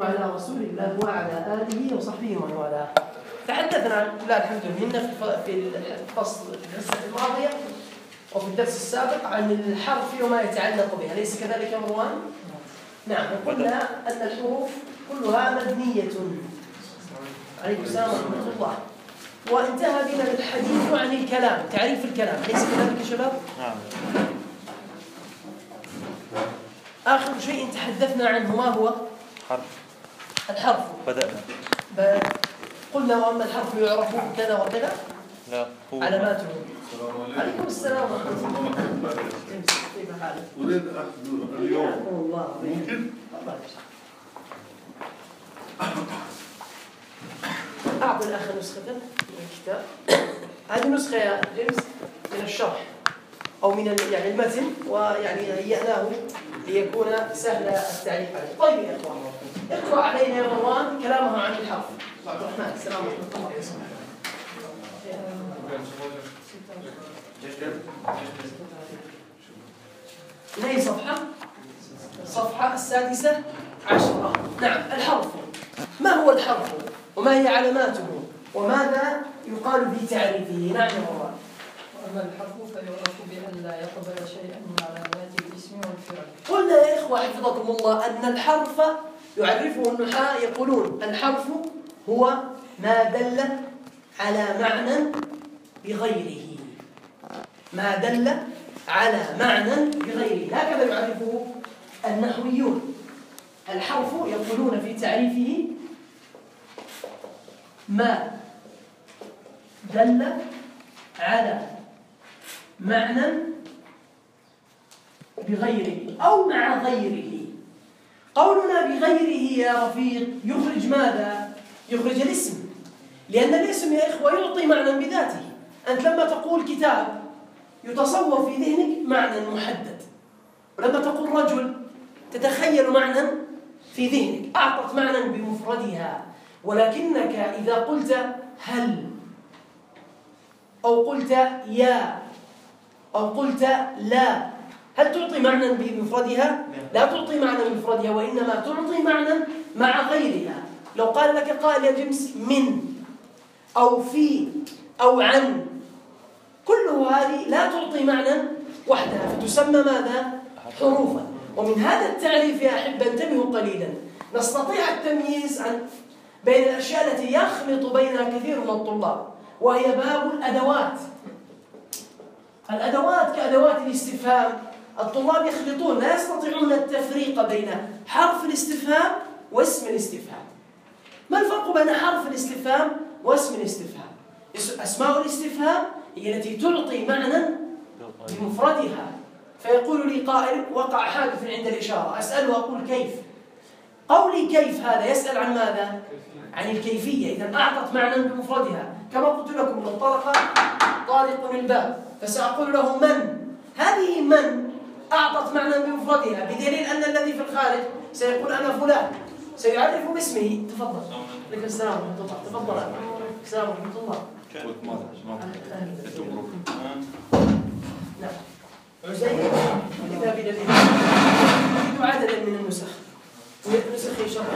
وعلى رسول الله وعلى آله وصحبه ومن والاه. تحدثنا لله الحمد لله في الفصل الحصة الماضية وفي الدرس السابق عن الحرف وما يتعلق بها، أليس كذلك يا مروان؟ نعم، وقلنا أن الحروف كلها مبنية. عليكم السلام ورحمة الله. وانتهى بنا الحديث عن الكلام، تعريف الكلام، أليس كذلك يا شباب؟ نعم. آخر شيء تحدثنا عنه ما هو؟ الحرف. بدأنا. قلنا وأما الحرف يعرف كذا وكذا. لا. علاماته. عليكم السلام ورحمة الله. كيف حالك؟ أريد أحضر اليوم. والله. ممكن؟ الله أعطي الأخ نسخة من الكتاب. هذه نسخة يا جيمس من الشرح أو من يعني المتن، ويعني هيأناه ليكون سهل التعريف عليه. طيب يا إخوان، اقرأ علينا يا مروان كلامه عن الحرف. عبد الرحمن، السلام ورحمة الله. أي صفحة؟ الصفحة 16. نعم، الحرف. ما هو الحرف؟ وما هي علاماته؟ وماذا يقال في تعريفه؟ نعم يا مروان. وأما الحرف فيعرف بأن لا يقبل شيئا من علامات الاسم والفعل. قلنا يا إخوة حفظكم الله أن الحرف يعرفه النحاة، يقولون الحرف هو ما دل على معنى بغيره. ما دل على معنى بغيره، هكذا يعرفه النحويون. الحرف يقولون في تعريفه ما دل على معنى بغيره أو مع غيره. قولنا بغيره يا رفيق يخرج ماذا؟ يخرج الاسم، لأن الاسم يا إخوة يعطي معنى بذاته. أنت لما تقول كتاب يتصور في ذهنك معنى محدد، ولما تقول رجل تتخيل معنى في ذهنك، أعطت معنى بمفردها. ولكنك إذا قلت هل أو قلت يا أو قلت لا، هل تعطي معنى بمفردها؟ لا تعطي معنى بمفردها، وإنما تعطي معنى مع غيرها. لو قال لك قائل يا جمس من أو في أو عن، كل هذه لا تعطي معنى وحدها، فتسمى ماذا؟ حروفا. ومن هذا التعريف يا أحبة انتبهوا قليلا، نستطيع التمييز بين الأشياء التي يخلط بينها كثير من الطلاب، وهي باب الأدوات. الأدوات كأدوات الاستفهام، الطلاب يخلطون، لا يستطيعون التفريق بين حرف الاستفهام واسم الاستفهام. ما الفرق بين حرف الاستفهام واسم الاستفهام؟ أسماء الاستفهام هي التي تعطي معنى بمفردها. فيقول لي قائل وقع حادث عند الإشارة، أسأله أقول كيف؟ قولي كيف هذا يسأل عن ماذا؟ عن الكيفية، إذا أعطت معنى بمفردها. كما قلت لكم لو طرق طارق الباب فسأقول له من، هذه من أعطت معنى بمفردها، بدليل أن الذي في الخارج سيقول أنا فلان، سيعرف باسمه. تفضل. عليكم السلام ورحمة الله. تفضل. السلام ورحمة الله. نعم. عزيز كتاب الذي يريد عددا من النسخ شرح.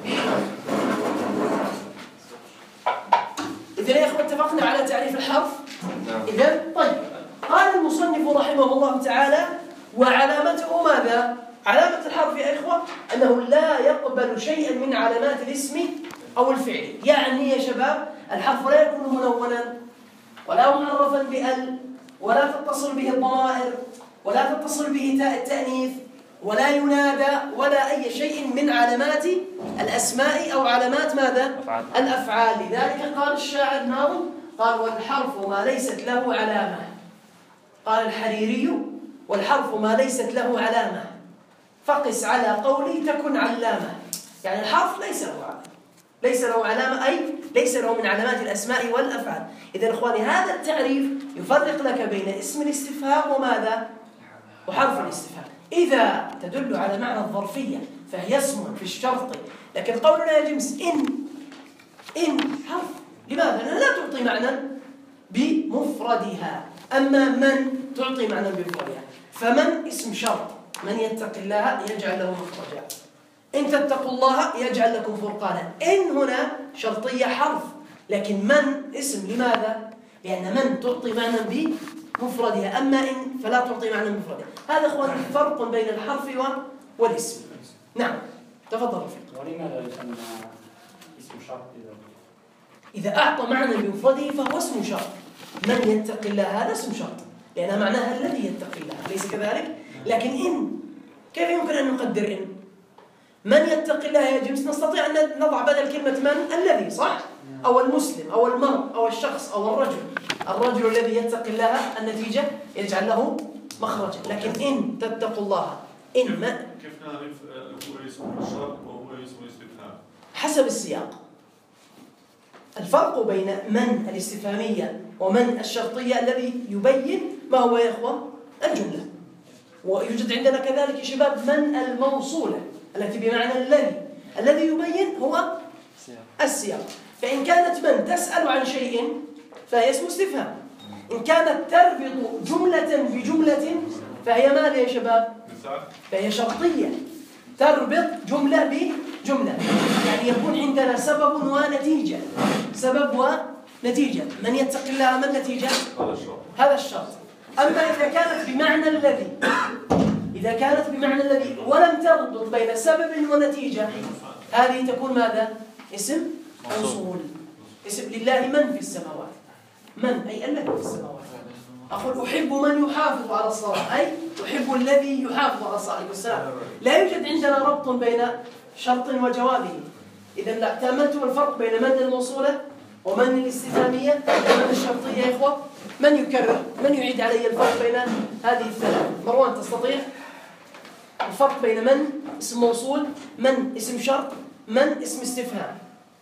إذن يا إخوة اتفقنا على تعريف الحرف. إذن طيب، قال المصنف رحمه الله تعالى وعلامته ماذا؟ علامة الحرف يا إخوة أنه لا يقبل شيئا من علامات الاسم أو الفعل. يعني يا شباب الحرف لا يكون منونا ولا معرفا بأل، ولا تتصل به الضمائر، ولا تتصل به تاء التأنيث، ولا ينادى، ولا أي شيء من علامات الأسماء أو علامات ماذا؟ الأفعال. لذلك قال الشاعر الناظم قال والحرف ما ليست له علامة. قال الحريري والحرف ما ليست له علامة فقس على قولي تكن علامة. يعني الحرف ليس له علامة، ليس له علامة، أي ليس له من علامات الأسماء والأفعال. إذن إخواني هذا التعريف يفرق لك بين اسم الاستفهام وماذا؟ وحرف الاستفهام. إذا تدل على معنى الظرفية فهي اسم في الشرط، لكن قولنا يا جمس إن حرف، لماذا؟ لأنها لا تعطي معنى بمفردها، أما من تعطي معنى بمفردها. فمن اسم شرط، من يتق الله يجعل له مخرجا. إن تتقوا الله يجعل لكم فرقانا. إن هنا شرطية حرف، لكن من اسم. لماذا؟ لأن من تعطي معنى بمفردها، أما إن فلا تعطي معنى بمفردها. هذا أخواني فرق بين الحرف والاسم. نعم تفضل رفيق. ولماذا يسمى اسم شرط إذا أعطى معنى بمفرده فهو اسم شرط. من يتقي الله هذا اسم شرط، لأن معناها الذي يتقي الله، أليس كذلك؟ لكن إن كيف يمكن أن نقدر إن؟ من يتقي الله يا جمس نستطيع أن نضع بدل كلمة من الذي، صح؟ أو المسلم أو المرء أو الشخص أو الرجل الذي يتقي الله، النتيجة يجعل له مخرجا. لكن إن تتقوا الله، إن ما كيف نعرف هو اسم الشرط وهو اسم الاستفهام؟ حسب السياق. الفرق بين من الاستفهامية ومن الشرطية الذي يبين ما هو يا إخوة الجملة. ويوجد عندنا كذلك يا شباب من الموصولة التي بمعنى الذي يبين هو السياق. فإن كانت من تسأل عن شيء فهي اسم استفهام. إن كانت تربط جملة بجملة فهي ماذا يا شباب؟ فهي شرطية تربط جملة بجملة، يعني يكون عندنا سبب ونتيجة. سبب ونتيجة. من يتقي الله ما النتيجة؟ هذا الشرط. أما إذا كانت بمعنى الذي ولم تربط بين سبب ونتيجة، هذه تكون ماذا؟ اسم موصول. اسم لله من في السماوات. من أي الذي في السماوات. أقول أحب من يحافظ على الصلاة، أي أحب الذي يحافظ على الصلاة والسلام. لا يوجد عندنا ربط بين شرط وجوابه. إذا لا تأملتم الفرق بين من الموصولة ومن الاستفهامية ومن الشرطية يا إخوة. من يكرر؟ من يعيد علي الفرق بين هذه الثلاث؟ مروان تستطيع؟ الفرق بين من اسم موصول، من اسم شرط، من اسم استفهام.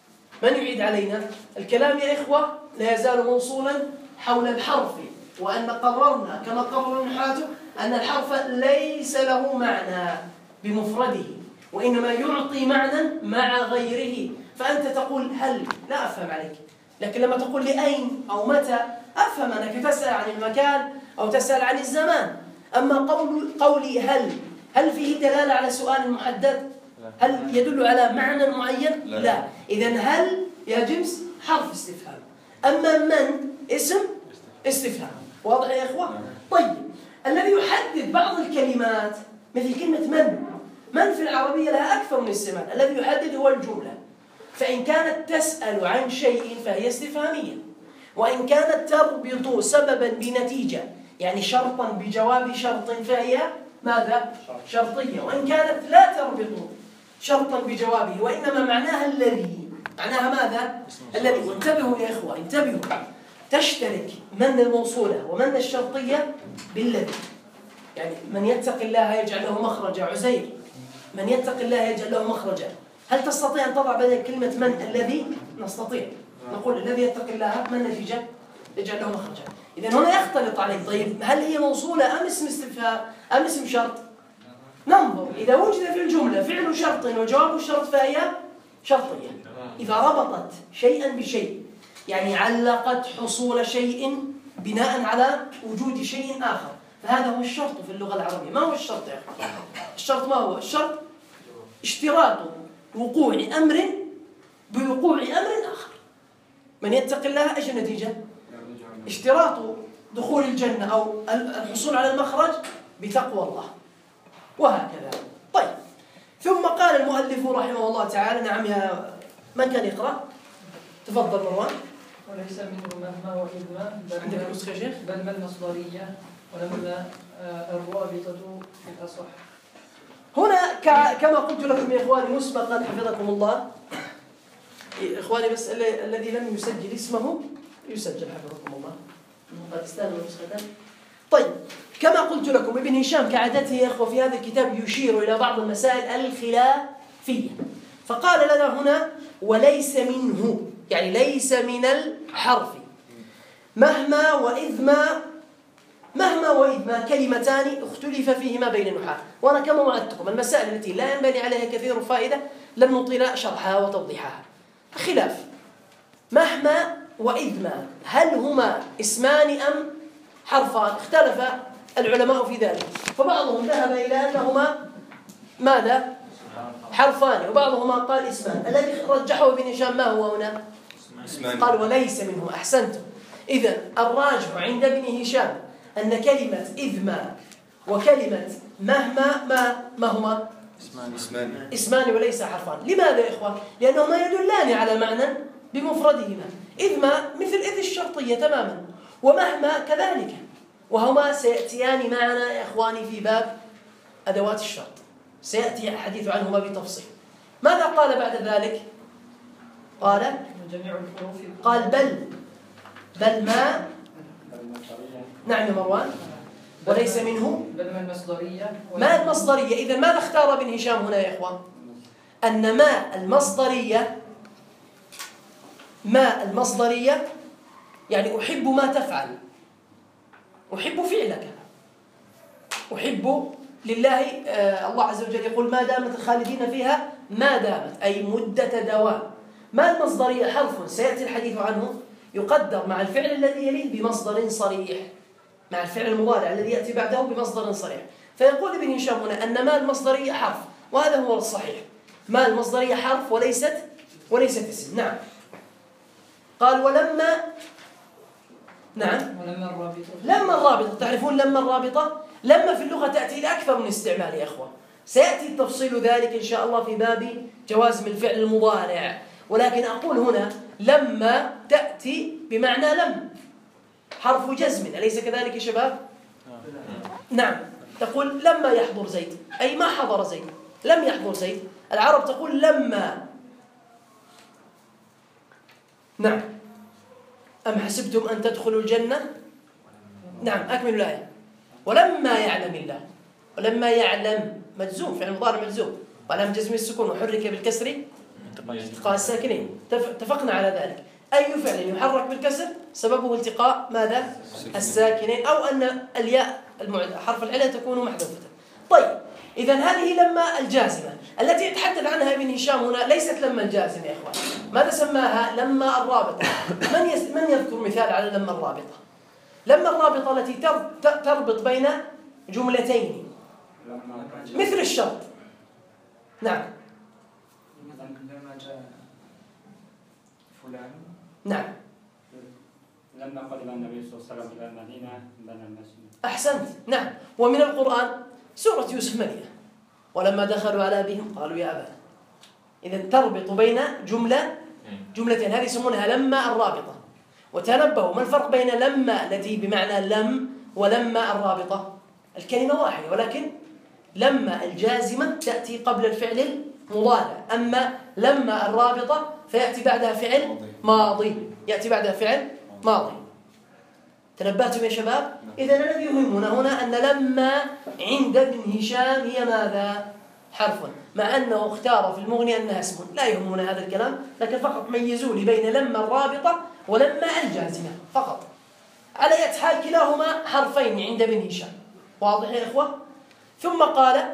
من يعيد علينا؟ الكلام يا إخوة لا يزال موصولا حول الحرف، وأن قررنا كما قرر النحاة أن الحرف ليس له معنى بمفرده، وإنما يعطي معنى مع غيره. فأنت تقول هل، لا أفهم عليك، لكن لما تقول لي أين أو متى أفهم أنك تسأل عن المكان أو تسأل عن الزمان. أما قولي هل فيه دلالة على سؤال محدد؟ هل يدل على معنى معين؟ لا. إذن هل يا جمس حرف استفهام، أما من اسم استفهام. واضح يا إخوة؟ طيب الذي يحدد بعض الكلمات مثل كلمة من في العربية لها أكثر من استعمال. الذي يحدد هو الجملة. فإن كانت تسأل عن شيء فهي استفهامية، وإن كانت تربط سببا بنتيجة يعني شرطا بجواب شرط فهي ماذا؟ شرطية. وإن كانت لا تربط شرطا بجوابه وإنما معناها الذي، معناها ماذا؟ الذي. وانتبهوا يا إخوة انتبهوا، تشترك من الموصولة ومن الشرطية بالذي. يعني من يتقي الله يجعل له مخرجا. عزير من يتقي الله يجعل له مخرجا. هل تستطيع أن تضع بدل كلمة من الذي؟ نستطيع. نقول الذي يتقي الله ما النتيجة؟ يجعل له مخرجا. إذن هنا يختلط عليه. طيب هل هي موصولة أم اسم استفهام أم اسم شرط؟ ننظر. إذا وجد في الجملة فعل شرط وجواب الشرط فهي شرطية. إذا ربطت شيئا بشيء يعني علقت حصول شيء بناء على وجود شيء آخر، فهذا هو الشرط في اللغة العربية. ما هو الشرط يا أخي؟ الشرط ما هو؟ الشرط اشتراط وقوع أمر بوقوع أمر آخر. من يتق الله ايش النتيجة؟ اشتراط دخول الجنة أو الحصول على المخرج بتقوى الله، وهكذا. طيب ثم قال المؤلف رحمه الله تعالى. نعم يا من كان يقرأ؟ تفضل مروان. وليس منه مهما وإذما عندك نسخة شيخ؟ بل ما المصدرية ولما الرابطة في الأصح. هنا كما قلت لكم يا إخواني مسبقا حفظكم الله، إخواني بس الذي لم يسجل اسمه يسجل حفظكم الله. قد استلموا نسخة. طيب كما قلت لكم ابن هشام كعادته يا إخوة في هذا الكتاب يشير إلى بعض المسائل الخلافية، فقال لنا هنا وليس منه، يعني ليس من الحرف. مهما وإذما كلمتان اختلف فيهما بين النحاة. وأنا كما وعدتكم المسائل التي لا ينبني عليها كثير فائدة لن نطيل شرحها وتوضيحها. خلاف مهما وإذما هل هما اسمان أم حرفان؟ اختلف العلماء في ذلك، فبعضهم ذهب إلى أنهما ماذا؟ حرفان وبعضهما قال اسمان. الذي رجحه ابن هشام ما هو هنا؟ قال وليس منه. أحسنتم. إذن الراجح عند ابن هشام أن كلمة إذ ما وكلمة مهما ما هما؟ اسمان وليس حرفان. لماذا يا إخوان؟ لأنهما يدلان على معنى بمفردهما. إذ ما مثل إذ الشرطية تماما، ومهما كذلك، وهما سيأتيان معنا يا إخواني في باب أدوات الشرط، سيأتي الحديث عنهما بتفصيل. ماذا قال بعد ذلك؟ قال بل ما. نعم يا مروان. وليس منه بل ما المصدرية. ما المصدرية. إذا ماذا اختار ابن هشام هنا يا إخوان؟ أن ما المصدرية يعني أحب ما تفعل، أحب فعلك، أحب لله. الله عز وجل يقول ما دامت الخالدين فيها ما دامت، أي مدة دوام. ما المصدرية حرف سيأتي الحديث عنه يقدر مع الفعل الذي يليه بمصدر صريح، مع الفعل المضارع الذي يأتي بعده بمصدر صريح. فيقول ابن هشام هنا أن ما المصدرية حرف، وهذا هو الصحيح. ما المصدرية حرف وليست اسم. نعم. قال ولما. نعم. لما الرابطة. تعرفون لما الرابطة؟ لما في اللغة تأتي لأكثر من استعمال يا أخوة. سيأتي تفصيل ذلك إن شاء الله في باب جوازم الفعل المضارع، ولكن أقول هنا لما تأتي بمعنى لم، حرف جزم، أليس كذلك يا شباب؟ نعم. تقول لما يحضر زيد، أي ما حضر زيد، لم يحضر زيد. العرب تقول لما. نعم. أم حسبتم أن تدخلوا الجنة؟ نعم. أكمل الآية. ولما يعلم الله. ولما يعلم مجزوم، فعل مضارع مجزوم، وعلامة جزم السكون، وحرك بالكسر التقاء الساكنين. اتفقنا على ذلك. أي فعل يحرك بالكسر سببه التقاء ماذا؟ الساكنين، أو أن الياء حرف العلة تكون محذوفة. طيب، إذن هذه لما الجازمة التي يتحدث عنها ابن هشام هنا ليست لما الجازمة يا إخوان. ماذا سماها؟ لما الرابطة. من يذكر مثال على لما الرابطة؟ لما الرابطة التي تربط بين جملتين مثل الشرط. نعم. لما جاء فلان. نعم. لما قدم النبي صلى الله عليه وسلم إلى المدينة بنى المسجد. أحسنت. نعم. ومن القرآن سورة يوسف مريم، ولما دخلوا على أبيهم قالوا يا أبانا. إذن تربط بين جملتين، هذه يسمونها لما الرابطة. وتنبهوا، ما الفرق بين لما التي بمعنى لم ولما الرابطة؟ الكلمة واحدة، ولكن لما الجازمة تأتي قبل الفعل المضارع، أما لما الرابطة فيأتي بعدها فعل ماضي، يأتي بعدها فعل ماضي. تنبهتم يا شباب؟ إذن الذي يهمنا هنا أن لما عند ابن هشام هي ماذا؟ حرف، مع أنه اختار في المغني أنها اسم. لا يهمنا هذا الكلام، لكن فقط ميزوا لي بين لما الرابطة ولما الجازمة فقط. على أي حال كلاهما حرفين عند ابن هشام. واضح يا إخوة؟ ثم قال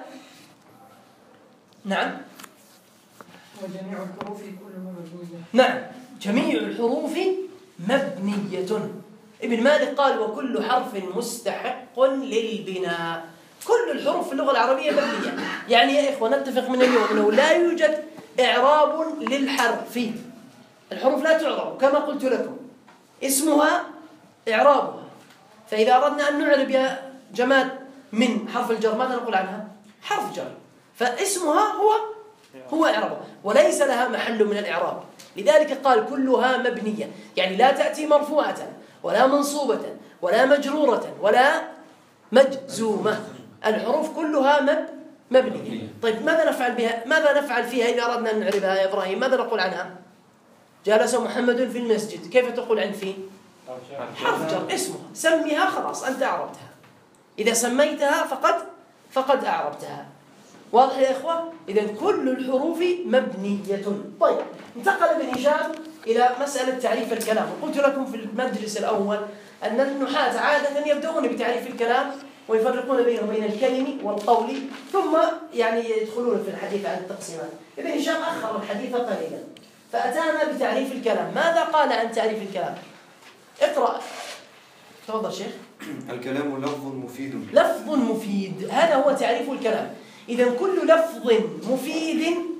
نعم. وجميع الحروف كلها مبنية. نعم، جميع الحروف مبنية. ابن مالك قال وكل حرف مستحق للبناء. كل الحروف في اللغة العربية مبنية. يعني يا إخوة نتفق من اليوم أنه لا يوجد إعراب للحرف. الحروف لا تعرب كما قلت لكم، اسمها إعرابها. فإذا أردنا أن نعرب يا جمال من حرف الجر ماذا نقول عنها؟ حرف جر، فاسمها هو إعرابها، وليس لها محل من الإعراب. لذلك قال كلها مبنية، يعني لا تأتي مرفوعة ولا منصوبة ولا مجرورة ولا مجزومة. الحروف كلها مبنية. طيب ماذا نفعل بها؟ ماذا نفعل فيها إذا أردنا أن نعربها يا إبراهيم؟ ماذا نقول عنها؟ جلس محمد في المسجد، كيف تقول عن فيه؟ حرف جر، اسمها، سميها، خلاص أنت أعربتها. إذا سميتها فقد أعربتها. واضح يا إخوة؟ إذن كل الحروف مبنية. طيب، انتقل ابن هشام إلى مسألة تعريف الكلام. وقلت لكم في المجلس الأول أن النحاة عادة يبدأون بتعريف الكلام ويفرقون بينه وبين الكلم والقول، ثم يعني يدخلون في الحديث عن التقسيمات. ابن هشام أخر الحديث قليلا فأتانا بتعريف الكلام. ماذا قال عن تعريف الكلام؟ اقرأ. تفضل شيخ. الكلام لفظ مفيد. لفظ مفيد، هذا هو تعريف الكلام. إذن كل لفظ مفيد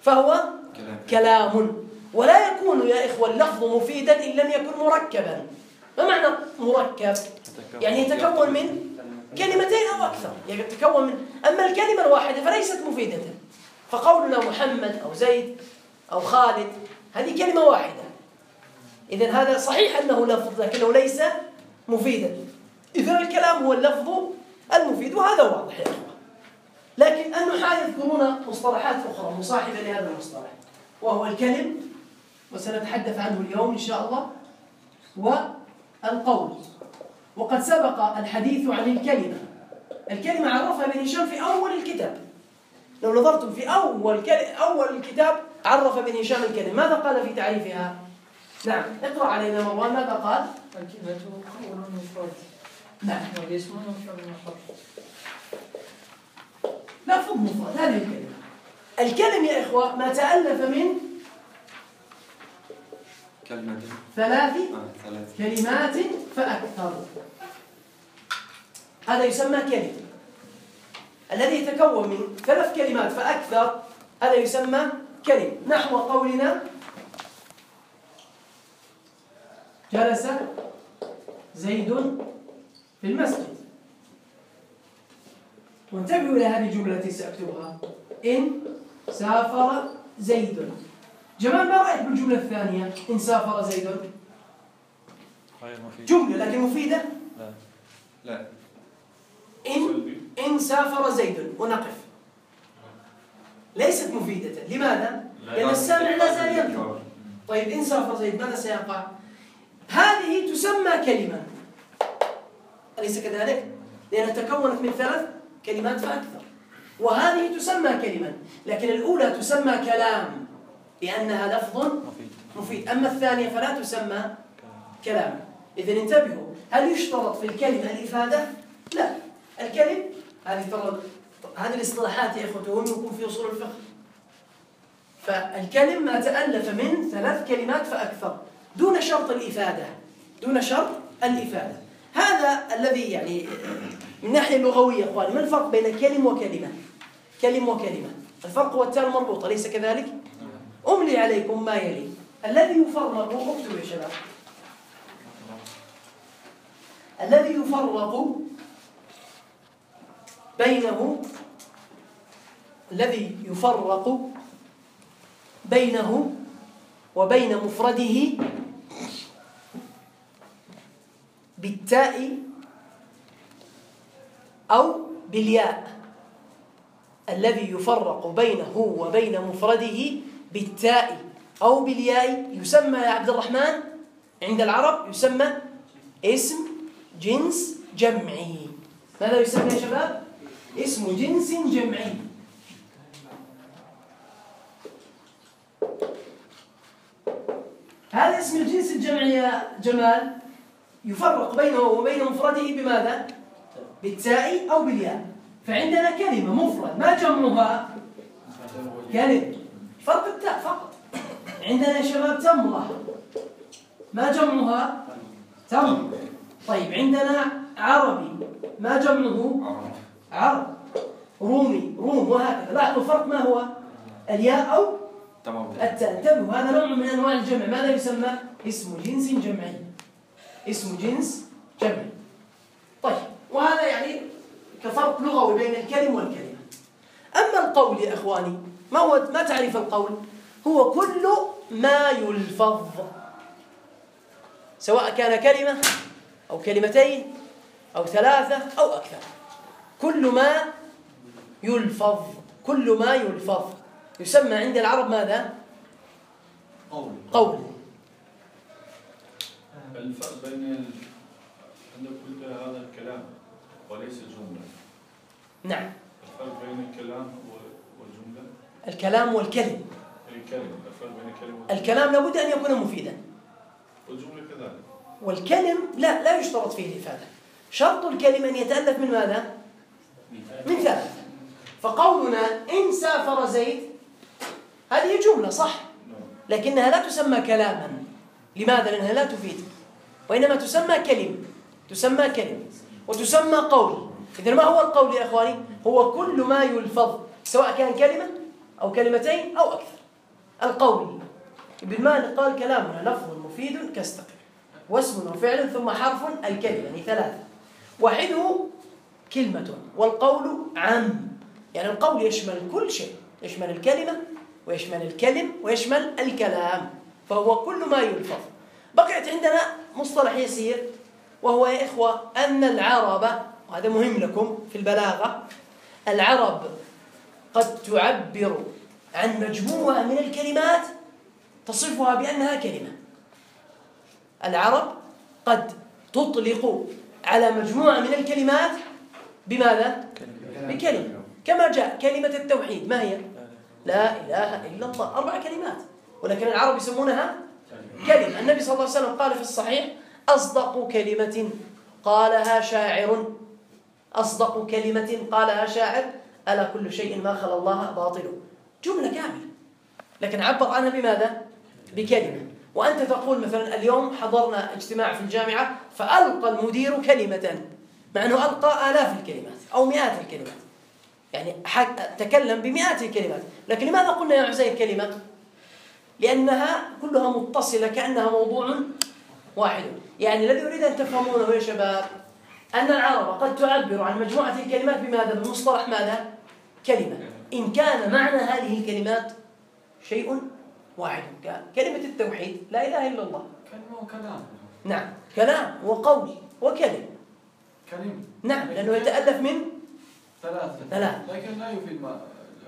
فهو كلام. ولا يكون يا إخوة اللفظ مفيدا إن لم يكن مركبا. ما معنى مركب؟ يعني يتكون من كلمتين أو أكثر، يتكون من، أما الكلمة الواحدة فليست مفيدة. فقولنا محمد أو زيد أو خالد هذه كلمة واحدة، إذن هذا صحيح أنه لفظ لكنه ليس مفيدا. إذن الكلام هو اللفظ المفيد، وهذا واضح يا أخوة. لكن النحاة يذكرون مصطلحات أخرى مصاحبة لهذا المصطلح، وهو الكلم، وسنتحدث عنه اليوم إن شاء الله، والقول. وقد سبق الحديث عن الكلمة. الكلمة عرفها ابن هشام في أول الكتاب. لو نظرتم في أول الكتاب عرف ابن هشام الكلمة. ماذا قال في تعريفها؟ نعم، اقرأ علينا مروان. ماذا قال؟ الكلمة قول مفرد. نعم. والاسم مفرد مفرد. لفظ مفرد، هذه الكلمة. الكلم يا إخوة ما تألف من ثلاث كلمات فأكثر، هذا يسمى كلمة. الذي يتكون من 3 كلمات فأكثر هذا يسمى كلمة. نحو قولنا جلس زيد في المسجد. وانتبهوا إلى هذه الجملة التي سأكتبها: إن سافر زيد. جمال، ما رأيك بالجملة الثانية؟ إن سافر زيد جملة لكن مفيدة؟ لا. إن سافر زيد ونقف، ليست مفيدة. لماذا؟ لأن السامع لا زال ينظر. طيب إن سافر زيد ماذا سيقع؟ هذه تسمى كلمة، أليس كذلك؟ لأنها تكونت من 3 كلمات فأكثر. وهذه تسمى كلمة، لكن الأولى تسمى كلام لأنها لفظ مفيد، أما الثانية فلا تسمى كلام. إذن انتبهوا، هل يشترط في الكلمة الإفادة؟ لا. الكلم هذه الاصطلاحات يا إخوة تهمكم في أصول الفقه. فالكلم ما تألف من 3 كلمات فأكثر دون شرط الإفادة، دون شرط الإفادة. هذا الذي يعني من ناحية اللغوية أخواني. ما الفرق بين كلم وكلمة؟ كلم وكلمة الفرق هو التاء المربوطة، أليس كذلك؟ أملي عليكم ما يلي. الذي يفرق، اكتبوا يا شباب، الذي يفرق بينه وبين مفرده بالتاء أو بالياء. الذي يفرق بينه وبين مفرده بالتاء أو بالياء يسمى يا عبد الرحمن عند العرب يسمى اسم جنس جمعي. ماذا يسمى يا شباب؟ اسم جنس جمعي. هذا اسم الجنس الجمعي يا جمال يفرق بينه وبين مفرده بماذا؟ بالتاء أو بالياء. فعندنا كلمة مفرد، ما جمعها؟ كلمة، فرق التاء فقط. عندنا يا شباب تمرة، ما جمعها؟ تمر. طيب عندنا عربي، ما جمعه؟ عرب. رومي، روم، وهكذا. لاحظوا الفرق ما هو؟ الياء أو التاء. انتبهوا، هذا نوع من أنواع الجمع. ماذا يسمى؟ اسم جنس جمعي. اسم جنس جمعي. طيب، وهذا يعني كفرق لغوي بين الكلم والكلمة. أما القول يا إخواني، ما تعريف القول؟ هو كل ما يلفظ، سواء كان كلمة أو كلمتين أو 3 أو أكثر. كل ما يلفظ يسمى عند العرب ماذا؟ قول. الفرق بين أن قلت هذا الكلام وليس الجملة. نعم. الفرق بين الكلام والجملة. الكلام والكلم. الفرق بين الكلام والجملة. الكلام لابد أن يكون مفيدا. والجملة كذلك. والكلم لا يشترط فيه الإفادة. شرط الكلمة أن يتألف من ماذا؟ من 3. فقولنا إن سافر زيد هذه جملة صح، لكنها لا تسمى كلاما. لماذا؟ لأنها لا تفيد، وإنما تسمى كلمة وتسمى قول. إذن ما هو القول يا أخواني؟ هو كل ما يلفظ، سواء كان كلمة أو كلمتين أو أكثر. القول ابن مالك قال كلامنا لفظ مفيد كاستقر واسم وفعل ثم حرف الكلمة، يعني ثلاثة، واحده كلمة، والقول عام، يعني القول يشمل كل شيء، يشمل الكلمة ويشمل الكلم ويشمل الكلام، فهو كل ما يلفظ. بقيت عندنا مصطلح يسير، وهو يا إخوة أن العرب، وهذا مهم لكم في البلاغة، العرب قد تعبر عن مجموعة من الكلمات تصفها بأنها كلمة. العرب قد تطلق على مجموعة من الكلمات بماذا؟ بكلمة، كما جاء كلمة التوحيد ما هي؟ لا إله إلا الله، 4 كلمات، ولكن العرب يسمونها كلمة. النبي صلى الله عليه وسلم قال في الصحيح: أصدق كلمة قالها شاعر، أصدق كلمة قالها شاعر، ألا كل شيء ما خلا الله باطل. جملة كاملة، لكن عبر عنها بماذا؟ بكلمة. وأنت تقول مثلا اليوم حضرنا اجتماع في الجامعة فألقى المدير كلمة، مع أنه ألقى آلاف الكلمات أو مئات الكلمات، يعني تكلم بمئات الكلمات، لكن لماذا قلنا يا عزير كلمة؟ لأنها كلها متصلة كأنها موضوع واحد. يعني الذي أريد أن تفهمونه يا شباب أن العرب قد تعبر عن مجموعة الكلمات بماذا؟ بمصطلح ماذا؟ كلمة، إن كان معنى هذه الكلمات شيء واحد، كلمة التوحيد لا إله إلا الله، كلمة وكلام. نعم، كلام وقول وكلم. كلمة، نعم، لأنه يتألف من ثلاثة، لكن لا يفيد ما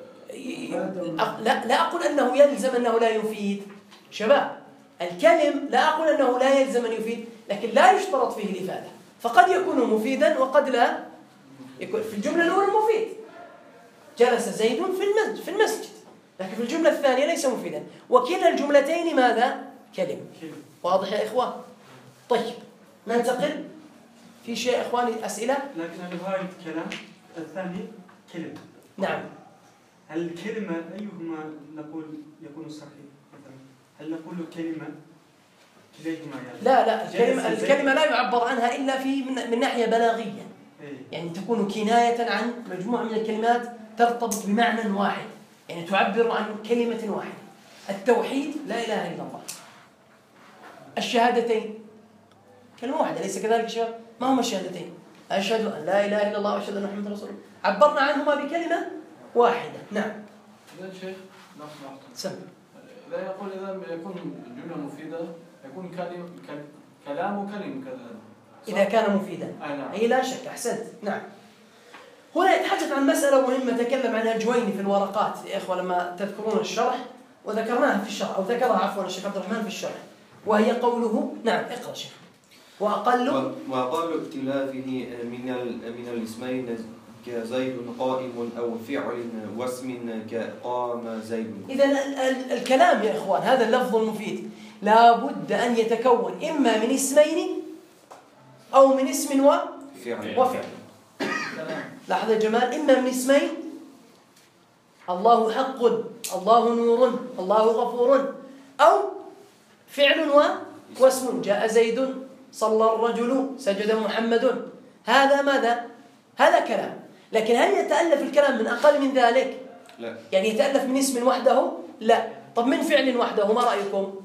لا أقول أنه يلزم أنه لا يفيد. شباب، الكلم لا أقول أنه لا يلزم أن يفيد، لكن لا يشترط فيه الإفادة، فقد يكون مفيدا وقد لا يكون. في الجملة الأولى مفيد، جلس زيد في المسجد، لكن في الجملة الثانية ليس مفيدا، وكلا الجملتين ماذا؟ كلمة. واضح يا إخوان؟ طيب ننتقل في شيء إخواني، أسئلة؟ لكن الغاية كلام، الثاني كلمة. نعم. هل الكلمة أيهما نقول يكون صحيح؟ هل نقول كلمة كليهما يعني؟ لا، الكلمة لا يعبر عنها إلا من ناحية بلاغية، يعني تكون كناية عن مجموعة من الكلمات ترتبط بمعنى واحد، يعني تعبر عن كلمة واحدة. التوحيد لا إله إلا الله، الشهادتين كلمة واحدة، أليس كذلك يا شباب؟ ما هما الشهادتين؟ أشهد أن لا إله إلا الله وأشهد أن محمدا رسول الله، عبرنا عنهما بكلمة واحدة. نعم. إذا شيخ سم. لا يقول إذا يكون الجملة مفيدة يكون كلام وكلمة كذا إذا كان مفيدا. نعم. أي لا شك، أحسنت. نعم. هنا يتحدث عن مسألة مهمة تكلم عنها الجويني في الورقات يا إخوة لما تذكرون الشرح، وذكرناها في الشرح، أو ذكرها عفوا الشيخ عبد الرحمن في الشرح، وهي قوله، نعم اقرأ شيخ. وأقل اختلافه من الاسمين كزيد قائم أو فعل واسم كقام زيد. إذن الكلام يا إخوان، هذا اللفظ المفيد لا بد أن يتكون إما من اسمين أو من اسم وفعل. لاحظ يا جمال، إما من اسمين، الله حق، الله نور، الله غفور، أو فعل واسم، جاء زيد، صلى الرجل، سجد محمد. هذا ماذا؟ هذا كلام. لكن هل يتألف الكلام من أقل من ذلك؟ لا. يعني يتألف من اسم وحده؟ لا. طب من فعل وحده؟ ما رأيكم؟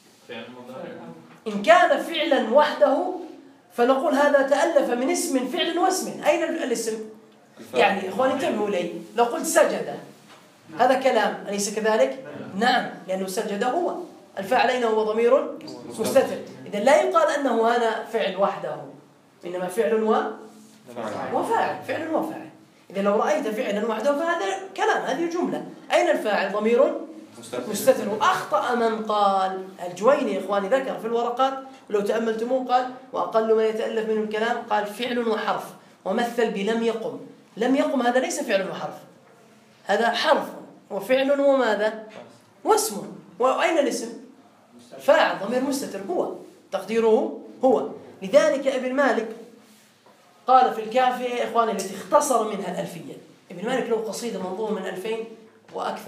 إن كان فعلا وحده فنقول هذا تألف من اسم، فعل واسم. أين الاسم؟ يعني إخواني انتبهوا لي، لو قلت سجد هذا كلام، أليس كذلك؟ نعم، لأنه سجد هو الفاعل، أين هو؟ ضمير مستتر. إذن لا يقال أنه هذا فعل وحده، إنما فعل وفاعل، فعل وفاعل. إذا لو رأيت فعلا وحده فهذا كلام، هذه جملة. أين الفاعل؟ ضمير مستتر. وأخطأ من قال، الجويني إخواني ذكر في الورقات ولو تأملتموه قال: وأقل ما يتألف منه الكلام، قال فعل وحرف، ومثل بلم يقم. لم يقم هذا ليس فعل وحرف، هذا حرف وفعل وماذا؟ واسم. وأين الاسم؟ فاعل، ضمير مستتر، هو تقديره هو. لذلك ابن مالك قال في الكافية يا إخواني التي اختصر منها الألفية، ابن مالك له قصيدة منظومة من 2000 وأكثر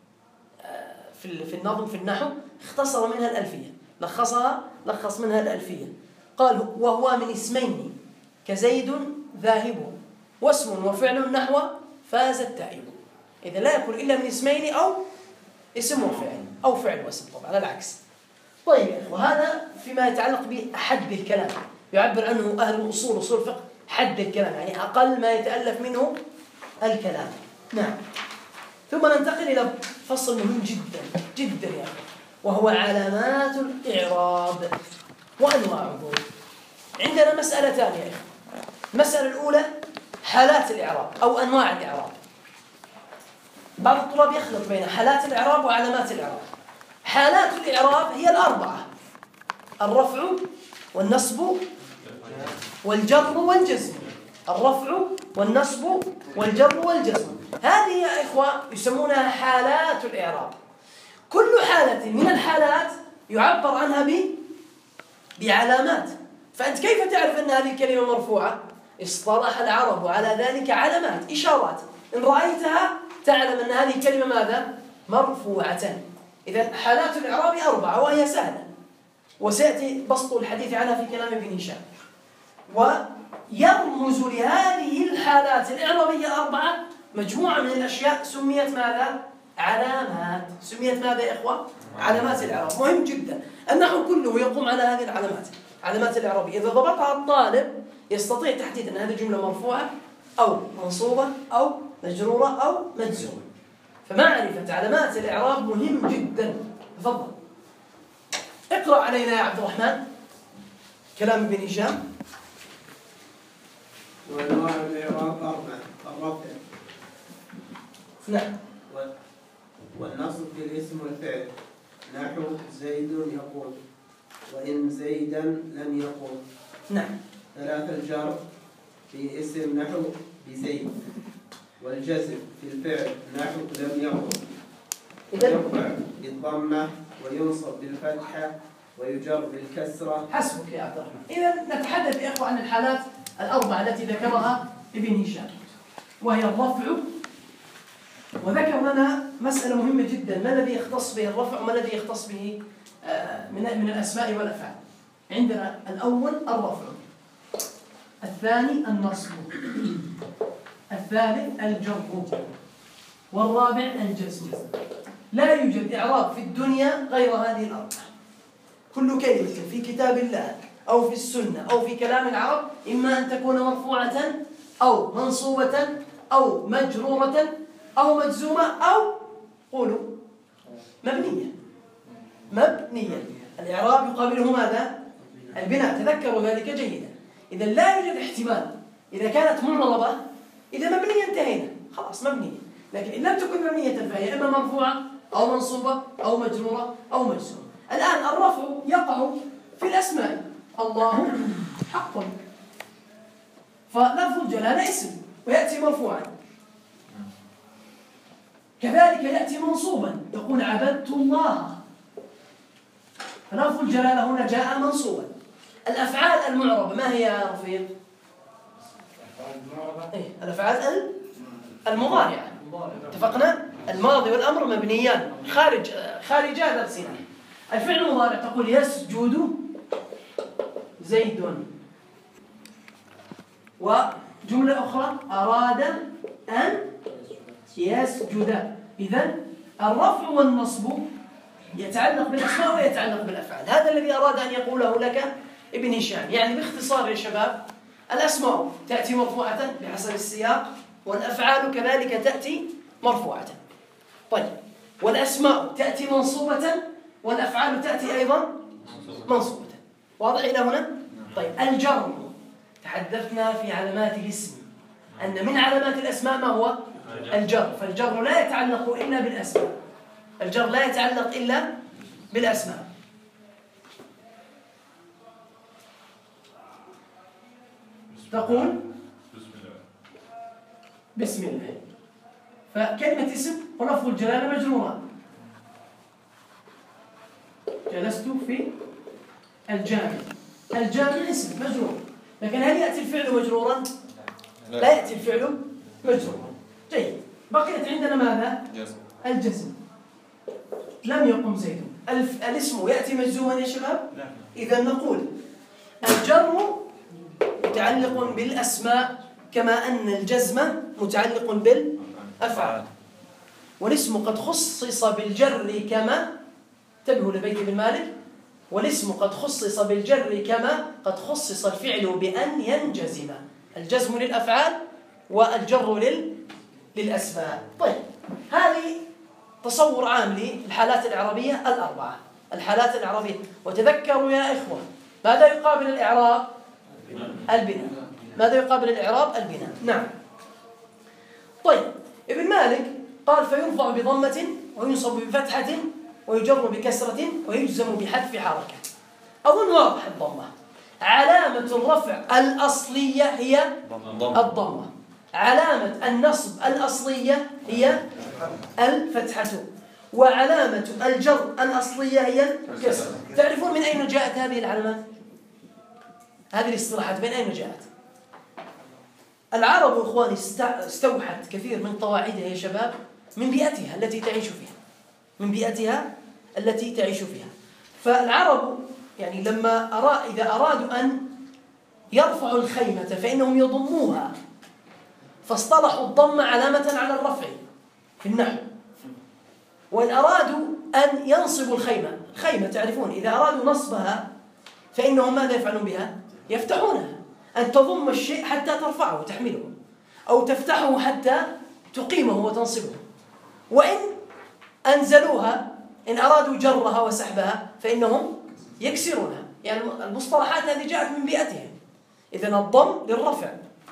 في النظم في النحو، اختصر منها الألفية، لخص منها الألفية. قال: وهو من اسمين كزيد ذاهب، واسم وفعل نحو فاز التائب. إذا لا يكون إلا من اسمين أو اسم وفعل أو فعل واسم، طبعا على العكس. طيب يا إخوة، هذا فيما يتعلق بحد الكلام، يعبر عنه أهل الأصول أصول الفقه حد الكلام، يعني أقل ما يتألف منه الكلام. نعم. ثم ننتقل إلى فصل مهم جدا جدا يا أخوة، وهو علامات الإعراب وأنواعه. عندنا مسألتان يا إخوة. المسألة الأولى حالات الإعراب أو أنواع الإعراب. بعض الطلاب يخلط بين حالات الإعراب وعلامات الإعراب. حالات الإعراب هي الأربعة: الرفع والنصب والجر والجزم. الرفع والنصب والجر والجزم، هذه يا إخوة يسمونها حالات الإعراب. كل حالة من الحالات يعبر عنها بعلامات. فأنت كيف تعرف أن هذه الكلمة مرفوعة؟ اصطلح العرب على ذلك علامات، إشارات، إن رأيتها تعلم أن هذه الكلمة ماذا؟ مرفوعة. إذا حالات الإعراب 4 وهي سهلة، وسيأتي بسط الحديث عنها في كلام ابن هشام. ويرمز لهذه الحالات الإعرابية 4 مجموعة من الأشياء سميت ماذا؟ علامات. سميت ماذا يا إخوة؟ علامات الإعراب. مهم جدا، النحو كله يقوم على هذه العلامات، علامات الإعرابية. إذا ضبطها الطالب يستطيع تحديد أن هذه جملة مرفوعة أو منصوبة أو مجرورة أو مجزومة. فمعرفة علامات الإعراب مهم جدا. تفضل اقرأ علينا يا عبد الرحمن كلام ابن هشام. وأنواع الإعراب 4: الرفع، نعم، والنصب بالاسم والفعل، نحو زيد يقول، وإن زيدا لم يقول. نعم. 3: الجر في اسم، نحو بزيد، والجزم في الفعل، نحو لم يقل. يرفع بالضمة وينصب بالفتحة ويجر بالكسرة. حسبك يا عبد الرحمن. إذا نتحدث يا إخوة عن الحالات 4 التي ذكرها ابن هشام، وهي الرفع. وذكر لنا مسألة مهمة جدا: ما الذي يختص به الرفع وما الذي يختص به من الأسماء والأفعال. عندنا الأول الرفع، الثاني النصب، الثالث الجر، والرابع الجزم. لا يوجد إعراب في الدنيا غير هذه ال4. كل كلمة في كتاب الله أو في السنة أو في كلام العرب إما أن تكون مرفوعة أو منصوبة أو مجرورة أو مجزومة أو قولوا مبنية. الإعراب يقابله ماذا؟ البناء. تذكروا ذلك جيدا. إذا لا يوجد احتمال. إذا كانت معربة، إذا مبنية انتهينا، خلاص مبنية. لكن إن لم تكن مبنية فهي إما مرفوعة أو منصوبة أو مجرورة أو مجزومة. الآن الرفع يقع في الأسماء: الله حق، فلفظ الجلالة اسم ويأتي مرفوعا. كذلك يأتي منصوبا، يقول عبدت الله، فلفظ الجلالة هنا جاء منصوبا. الأفعال المعربة ما هي يا رفيق؟ الأفعال المضارعة. اتفقنا؟ الماضي والأمر مبنيان خارجا درسنا. الفعل المضارع تقول يسجد زيد، وجملة أخرى أراد أن يسجد. إذن الرفع والنصب يتعلق بالأسماء ويتعلق بالأفعال. هذا الذي أراد أن يقوله لك ابن هشام. يعني باختصار يا شباب، الأسماء تأتي مرفوعة بحسب السياق، والأفعال كذلك تأتي مرفوعة. طيب، والأسماء تأتي منصوبة والأفعال تأتي أيضا منصوبة. واضح إلى هنا؟ طيب، الجر تحدثنا في علامات الاسم أن من علامات الأسماء ما هو؟ الجر. فالجر لا يتعلق إلا بالأسماء. الجر لا يتعلق إلا بالأسماء. تقول بسم الله، فكلمة اسم ولفظ الجلالة مجرورة. جلست في الجامع. الجامع اسم مجرور، لكن هل يأتي الفعل مجرورا؟ لا يأتي الفعل مجرورا. جيد. بقيت عندنا ماذا؟ الجزم. لم يقم زيد. الاسم يأتي مجزوما يا شباب؟ إذا نقول الجر متعلق بالأسماء كما أن الجزم متعلق بالأفعال. والاسم قد خصص بالجر كما، انتبهوا لبيت ابن مالك، والاسم قد خصص بالجر كما قد خصص الفعل بأن ينجزم. الجزم للأفعال والجر للأسماء. طيب، هذه تصور عام للحالات الإعرابية الأربعة. الحالات الإعرابية، وتذكروا يا إخوة ماذا يقابل الإعراب؟ البناء. ماذا يقابل الإعراب؟ البناء. نعم. طيب، ابن مالك قال فيرفع بضمة وينصب بفتحة ويجر بكسرة ويجزم بحذف حركة. أظن واضح الضمة. علامة الرفع الأصلية هي الضمة. علامة النصب الأصلية هي الفتحة. وعلامة الجر الأصلية هي الكسرة. تعرفون من أين جاءت هذه العلامات؟ هذه الاصطلاحات من أين جاءت؟ العرب إخواني استوحت كثير من قواعدها يا شباب من بيئتها التي تعيش فيها، من بيئتها التي تعيش فيها. فالعرب يعني إذا أرادوا أن يرفعوا الخيمة فإنهم يضموها، فاصطلحوا الضم علامة على الرفع في النحو. وإن أرادوا أن ينصبوا الخيمة تعرفون إذا أرادوا نصبها فإنهم ماذا يفعلون بها؟ يفتحونها. أن تضم الشيء حتى ترفعه وتحمله، أو تفتحه حتى تقيمه وتنصبه. وإن أنزلوها، إن أرادوا جرها وسحبها فإنهم يكسرونها. يعني المصطلحات هذه جاءت من بيئتهم. إذن الضم للرفع،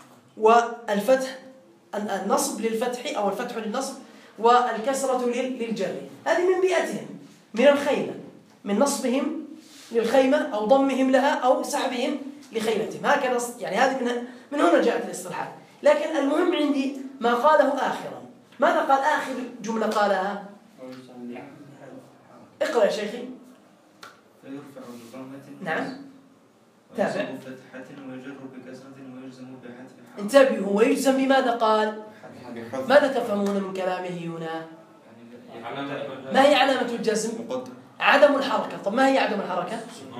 والفتح النصب للفتح أو الفتح للنصب، والكسرة للجر. هذه من بيئتهم، من الخيمة، من نصبهم للخيمة أو ضمهم لها أو سحبهم لخيمتهم. هكذا يعني هذه من هنا جاءت الاصطلاحات. لكن المهم عندي ما قاله آخرا. ماذا قال آخر جملة قالها؟ اقرأ يا شيخي. فيرفع بضمة نعم. تابع. فتحة ويجر بكسرة ويجزم بحذف حرف. انتبهوا، ويجزم بماذا قال؟ ماذا تفهمون من كلامه هنا؟ ما هي علامة الجزم؟ عدم الحركة. طب ما هي عدم الحركة؟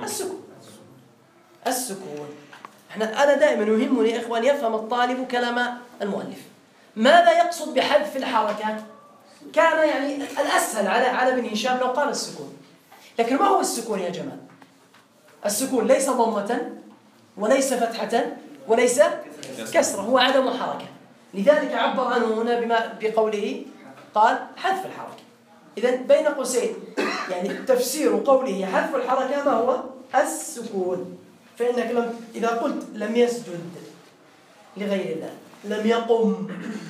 السكون. أنا دائما يهمني يا إخوان يفهم الطالب كلام المؤلف. ماذا يقصد بحذف الحركة؟ كان يعني الأسهل على ابن هشام لو قال السكون. لكن ما هو السكون يا جماعة؟ السكون ليس ضمة وليس فتحة وليس كسرة، هو عدم الحركة. لذلك عبر عنه هنا بقوله قال حذف الحركة. إذن بين قوسين يعني تفسير قوله حذف الحركة ما هو؟ السكون. فإنك إذا قلت لم يسجد لغير الله، لم يقم،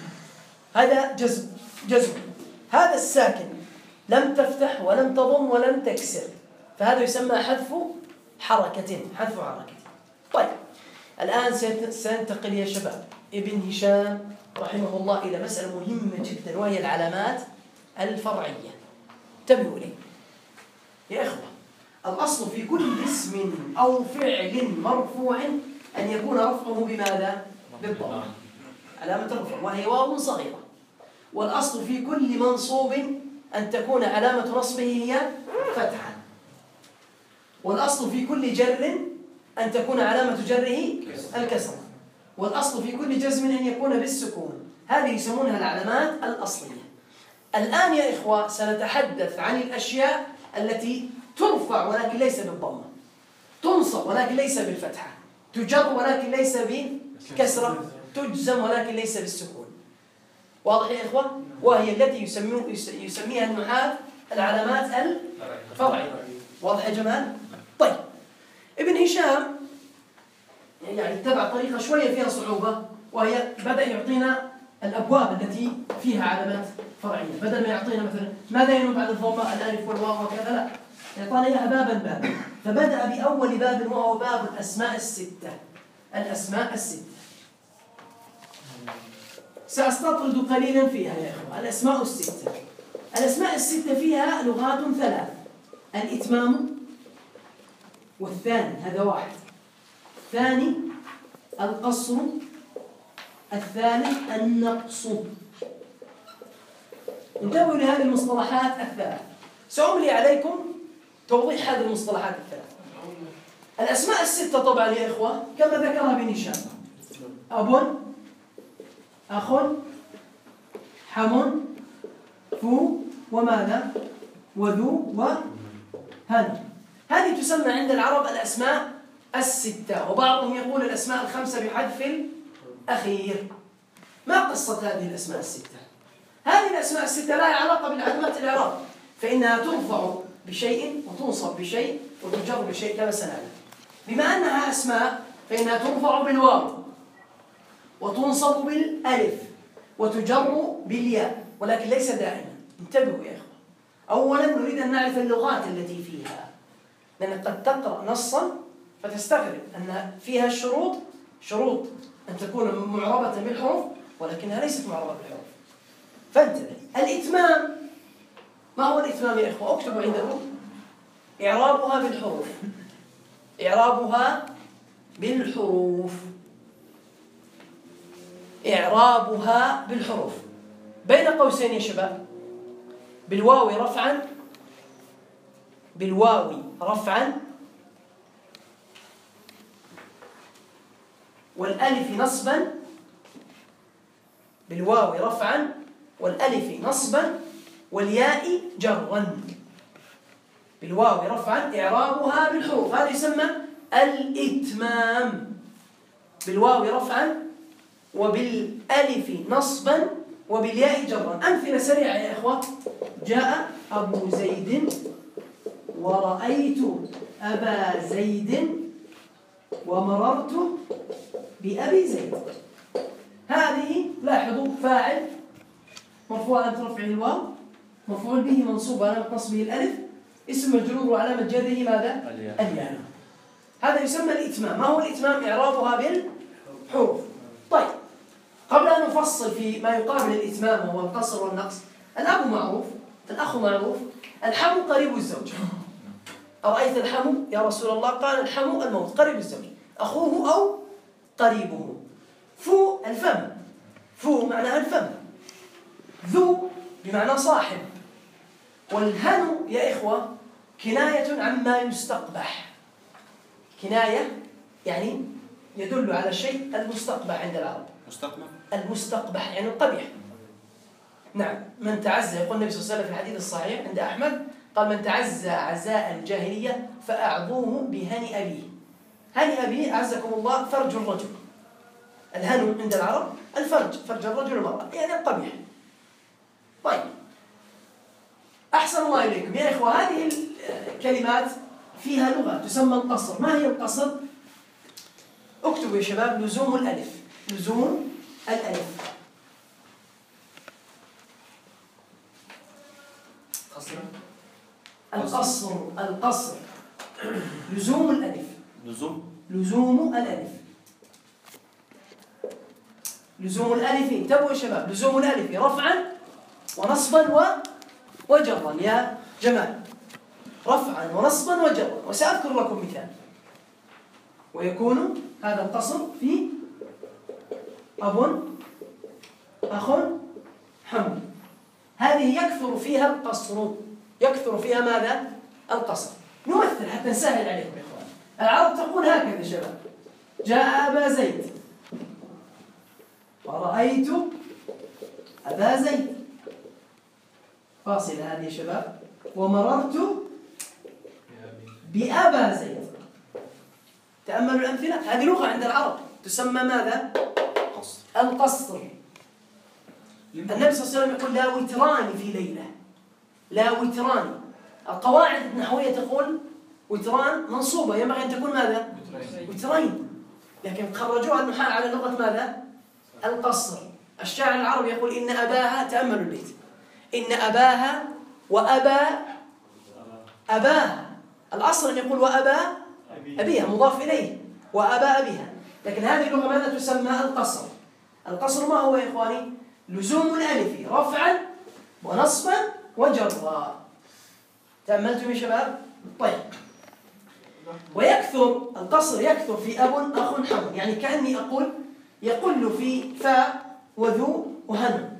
هذا جزم. هذا الساكن لم تفتح ولم تضم ولم تكسر، فهذا يسمى حذف حركة. طيب، الآن سننتقل يا شباب ابن هشام رحمه الله إلى مسألة مهمة جدا، وهي العلامات الفرعية. انتبهوا لي يا إخوة. الأصل في كل اسم أو فعل مرفوع أن يكون رفعه بماذا؟ بالضم، علامة الرفع، وهي واو صغيرة. والأصل في كل منصوب أن تكون علامة نصبه هي فتحة. والأصل في كل جر أن تكون علامة جره الكسرة. والأصل في كل جزم أن يكون بالسكون. هذه يسمونها العلامات الأصلية. الآن يا إخوة سنتحدث عن الأشياء التي ترفع ولكن ليس بالضمة، تنصب ولكن ليس بالفتحة، تجر ولكن ليس بالكسرة، تجزم ولكن ليس بالسكون. واضح يا إخوة؟ وهي التي يسميها النحاة العلامات الفرعية. واضح يا جماعة؟ طيب، ابن هشام يعني اتبع طريقة شوية فيها صعوبة، وهي بدأ يعطينا الأبواب التي فيها علامات فرعية. بدل ما يعطينا مثلا ماذا ينوب عن الضمة الألف والواو وكذا، لا، يعطينا إياها بابا. فبدأ بأول باب وهو باب الأسماء الستة. الأسماء الستة سأستطرد قليلا فيها يا إخوة. الأسماء الستة، الأسماء الستة فيها لغات ثلاث: الإتمام، والثاني هذا واحد، الثاني القصر، الثالث النقص. انتبهوا لهذه المصطلحات الثلاث. سأملي عليكم توضيح هذه المصطلحات الثلاث. الأسماء الستة طبعا يا إخوة كما ذكرها ابن هشام: أب، أخ، حم، فو وماذا؟ وذو وهن. هذه تسمى عند العرب الأسماء الستة، وبعضهم يقول الأسماء الخمسة بحذف الأخير. ما قصة هذه الأسماء الستة؟ هذه الأسماء الستة لها علاقة بالعلامات الإعراب، فإنها ترفع بشيء وتنصب بشيء وتجر بشيء كما سنعلم. بما أنها أسماء فإنها ترفع بالواو وتنصب بالألف وتجر بالياء، ولكن ليس دائما. انتبهوا يا إخوة، أولا نريد أن نعرف اللغات التي فيها، لأنك قد تقرأ نصا فتستغرب أن فيها شروط أن تكون معربة بالحروف ولكنها ليست معربة بالحروف. فانتبه. الإتمام، ما هو الإتمام يا إخوة؟ اكتبوا عندكم. إعرابها بالحروف. إعرابها بالحروف. إعرابها بالحروف بين قوسين يا شباب. بالواو رفعا، بالواو رفعا، والألف نصبا، بالواو رفعا والألف نصبا والياء جرا. بالواو رفعا إعرابها بالحروف، هذا يسمى الإتمام. بالواو رفعا وبالألف نصبا وبالياء جرا. أمثلة سريعة يا إخوة. جاء أبو زيد ورأيت أبا زيد ومررت بأبي زيد. هذه لاحظوا فاعل مرفوع علامة رفعه الواو، مفعول به منصوب علامة نصبه الألف، اسم مجرور وعلامة جره ماذا؟ الياء. هذا يسمى الإتمام. ما هو الإتمام؟ إعرابها بالحروف. طيب، قبل أن نفصل في ما يقابل الإتمام وهو القصر والنقص، الأب معروف، الأخ معروف، الحم قريب الزوج. أرأيت الحم يا رسول الله؟ قال الحم الموت، قريب الزوج، أخوه أو قريبه. فو الفم، فو معناها الفم، ذو بمعنى صاحب. والهن يا إخوة كناية عما يستقبح. كناية يعني يدل على الشيء المستقبح عند العرب. مستقبح؟ المستقبح يعني القبيح. نعم، من تعزى، يقول النبي صلى الله عليه وسلم في الحديث الصحيح عند أحمد، قال من تعزى عزاء الجاهلية فأعظوه بهني أبيه. هني أبيه أعزكم الله فرج الرجل. الهن عند العرب الفرج، فرج الرجل والمرأة، يعني القبيح. طيب، أحسن الله إليكم يا إخوة. هذه الكلمات فيها لغة تسمى القصر. ما هي القصر؟ اكتبوا يا شباب. لزوم الألف. لزوم الألف. القصر. لزوم الألف. لزوم الألف. لزوم الألف. انتبهوا يا شباب. لزوم الألف رفعا ونصبا وجرا يا جمال. رفعا ونصبا وجرا. وسأذكر لكم مثال. ويكون هذا القصر في أب أخ حم. هذه يكثر فيها القصر. يكثر فيها ماذا؟ القصر. نمثل حتى نسهل عليكم يا إخوان. العرب تقول هكذا يا شباب. جاء أبا زيد ورأيت أبا زيد، فاصلة هذه يا شباب، ومررت بأبا زيد. تأملوا الأمثلة. هذه لغة عند العرب تسمى ماذا؟ القصر. النبي صلى الله عليه وسلم يقول لا وتران في ليلة. لا وتران. القواعد النحوية تقول وتران منصوبة، ينبغي أن تكون ماذا؟ وترين، لكن خرجوها النحاة على لغة ماذا؟ القصر. الشاعر العربي يقول إن أباها، تأملوا البيت، إن أباها وأبا أباها. الأصل أن يقول وأبا أبيها مضاف إليه، وأبا أبيها، لكن هذه اللغة ماذا تسمى؟ القصر. القصر ما هو يا إخواني؟ لزوم الألف رفعا ونصبا وجرا. تأملتم يا شباب؟ طيب، ويكثر القصر، يكثر في أب أخ حم، يعني كأني أقول يقل في فاء وذو وهن.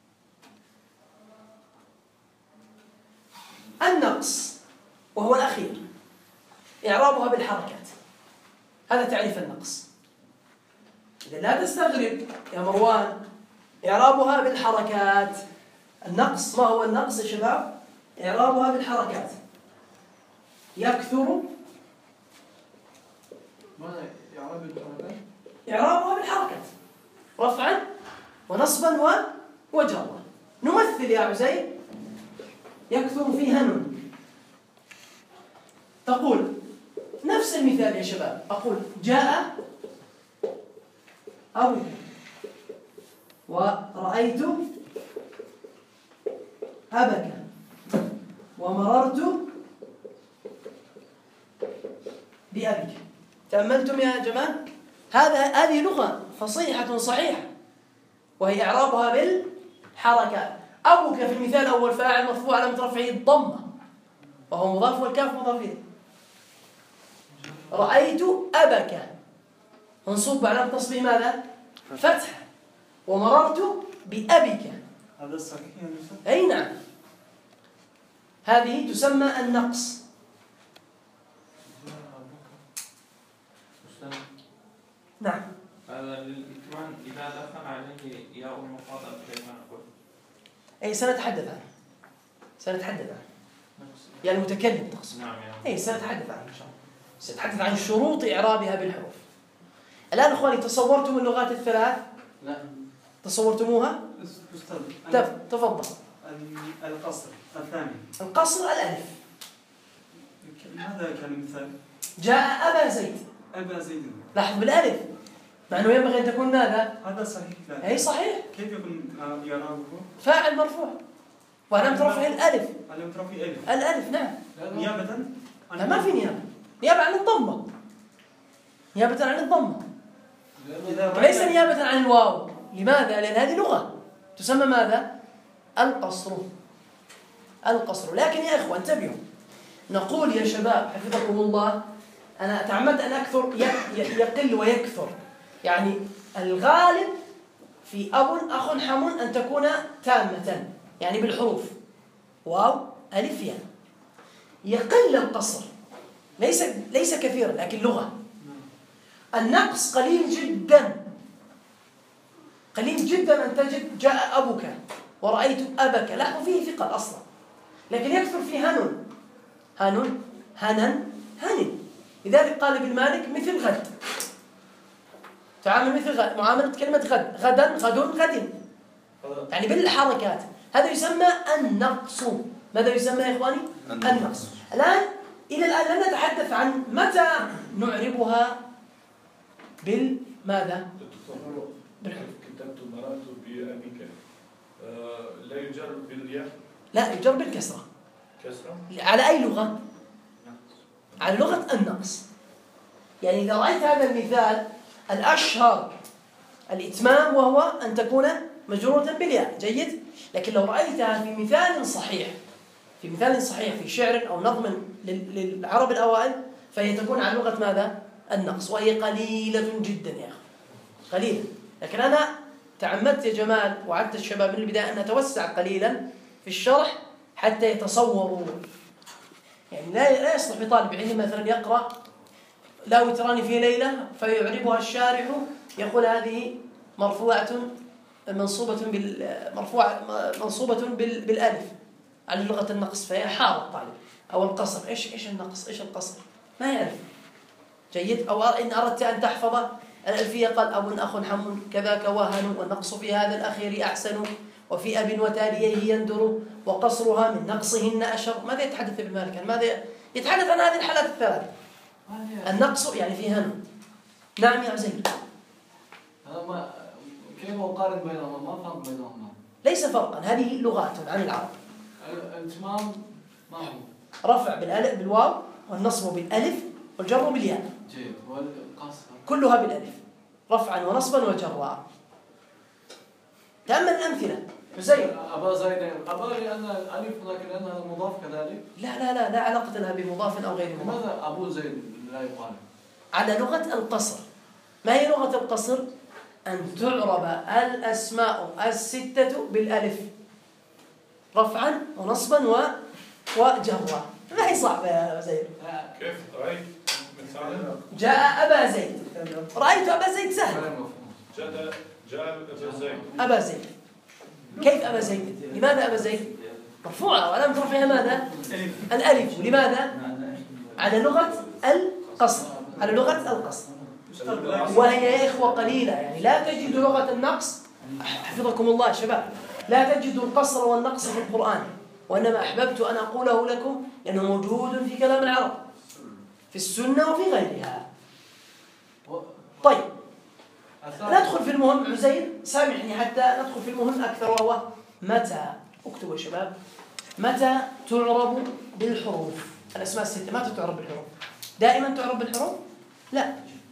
النقص وهو الأخير إعرابها بالحركات. هذا تعريف النقص. إذا لا تستغرب يا مروان، إعرابها بالحركات. النقص، ما هو النقص يا شباب؟ إعرابها بالحركات. يكثر، ماذا يعرب بالحركات؟ إعرابها بالحركات رفعا ونصبا وجرا. نمثل يا عزيز. يكثر فيها نون. تقول نفس المثال يا شباب، أقول جاء أبوك ورأيت أبك ومررت بأبك. تأملتم يا جماعة؟ هذه لغة فصيحة صحيحة، وهي إعرابها بالحركات. أبوك في المثال الأول فاعل مرفوع علامة رفعه الضمة وهو مضاف والكاف مضاف إليه. رأيت أبك منصوب علامة نصبه ماذا؟ فتح. ومررت بأبك. هذا صحيح يا أستاذ؟ أي نعم، هذه تسمى النقص. نعم. هذا للإكمال إذا دخل عليه ياء المخاطب كيف نقول؟ أي سنتحدث عنه، سنتحدث عنه. يا المتكلم تقصد؟ نعم. أي سنتحدث عنه إن شاء الله. سنتحدث عن شروط إعرابها بالحروف. الآن أخواني تصورتم اللغات الثلاث؟ لا. تصورتموها؟ أستاذ تفضل. القصر الثاني. القصر الألف. ماذا كان المثال؟ جاء أبا زيد. أبا زيد. لاحظ بالألف، مع أنه ينبغي أن تكون ماذا؟ هذا صحيح. لا. أي صحيح. كيف يكون يعربه؟ فاعل مرفوع وعلامة رفعه الألف. علامة رفعه ألف. الألف نعم. نيابة؟ لا ما في نيابة. نيابة عن الضمة. نيابة عن الضمة. وليس نيابة عن الواو. لماذا؟ لأن هذه لغة تسمى ماذا؟ القصر. القصر. لكن يا إخوة انتبهوا، نقول يا شباب حفظكم الله، أنا تعمدت أن أكثر يقل ويكثر، يعني الغالب في أب أخ حم أن تكون تامة، يعني بالحروف واو ألف ياء. يقل القصر، ليس كثيرا لكن لغة. النقص قليل جدا، قليل جدا أن تجد جاء أبوك ورأيت أبك. لاحظوا فيه ثقل أصلا، لكن يكثر فيه هنون، هنون، هنن، هنن. لذلك قال ابن مالك مثل غد، تعامل مثل غد، معاملة كلمة غد، غدا، غد، غد، يعني بالحركات. هذا يسمى النقص. ماذا يسمى يا إخواني؟ النقص. الآن إلى الآن لم نتحدث عن متى نعربها بالماذا؟ كتبت مررت بأبيك، لا يجر بالياء؟ لا، يجر بالكسرة. كسرة؟ على أي لغة؟ على لغة النقص. يعني إذا رأيت هذا المثال الأشهر الإتمام، وهو أن تكون مجرورة بالياء. جيد؟ لكن لو رأيتها في مثال صحيح، في مثال صحيح في شعر أو نظم للعرب الأوائل، فهي تكون على لغة ماذا؟ النقص، وهي قليلة جدا يا أخي، قليلة. لكن أنا تعمدت يا جمال وعدت الشباب من البداية أن أتوسع قليلا في الشرح حتى يتصوروا. يعني لا يصلح بطالب علم مثلا يقرأ لا وتراني في ليلة فيعربها الشارح يقول هذه مرفوعة منصوبة بالألف على لغة النقص، فهي حار الطالب. أو القصر، إيش النقص؟ إيش القصر؟ ما يعرف. جيد؟ أو إن أردت أن تحفظ الألفية قال أب أخ حم كذاك وهن، والنقص في هذا الأخير أحسن، وفي أب وتاليه يندر، وقصرها من نقصهن أشر. ماذا يتحدث ابن مالك؟ ماذا يتحدث عن هذه الحالات الثلاث؟ النقص يعني فيه هن. نعم يا زيد. كيف أقارن بينهما؟ ما فرق بينهما. ليس فرقا، هذه لغات عن العرب. الإتمام ما هو؟ رفع بالواو، والنصب بالألف، والجر بالياء. جيد. والقصر كلها بالألف، رفعا ونصبا وجرا. تأمل الأمثلة. زيد. أبا زيد، أبا لأن الألف لكن لأنها مضاف كذلك. لا علاقة لها بمضاف أو غير مضاف. لماذا أبو زيد لا يقال؟ على لغة القصر. ما هي لغة القصر؟ أن تعرب الأسماء الستة بالألف، رفعا ونصبا وجرا. ما هي صعبة يا زيد. كيف رأيت مثالا؟ جاء أبا زيد، رأيت أبا زيد سهل. جاء أبا زيد. أبا زيد كيف أبا زيد؟ لماذا أبا زيد؟ مرفوعة وعلامة رفعها ماذا؟ الألف. لماذا؟ على لغة القصر، على لغة القصر، وهي يا إخوة قليلة، يعني لا تجد لغة النقص، حفظكم الله شباب، لا تجد القصر والنقص في القرآن، وإنما أحببت أن أقوله لكم لأنه موجود في كلام العرب في السنة وفي غيرها. طيب ندخل في المهم. عزير سامحني حتى ندخل في المهم أكثر، وهو متى. اكتبوا يا شباب، متى تعرب بالحروف؟ الأسماء الستة متى تعرب بالحروف؟ دائما تعرب بالحروف؟ لا.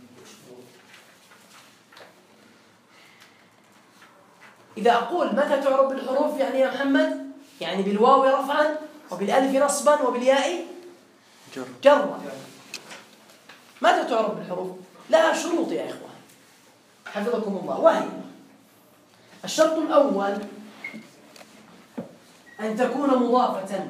إذا أقول متى تعرب بالحروف يعني يا محمد، يعني بالواو رفعا وبالألف نصبا وبالياء جرا. متى تعرب بالحروف؟ لها شروط يا إخوة حفظكم الله، وهي: الشرط الأول أن تكون مضافة.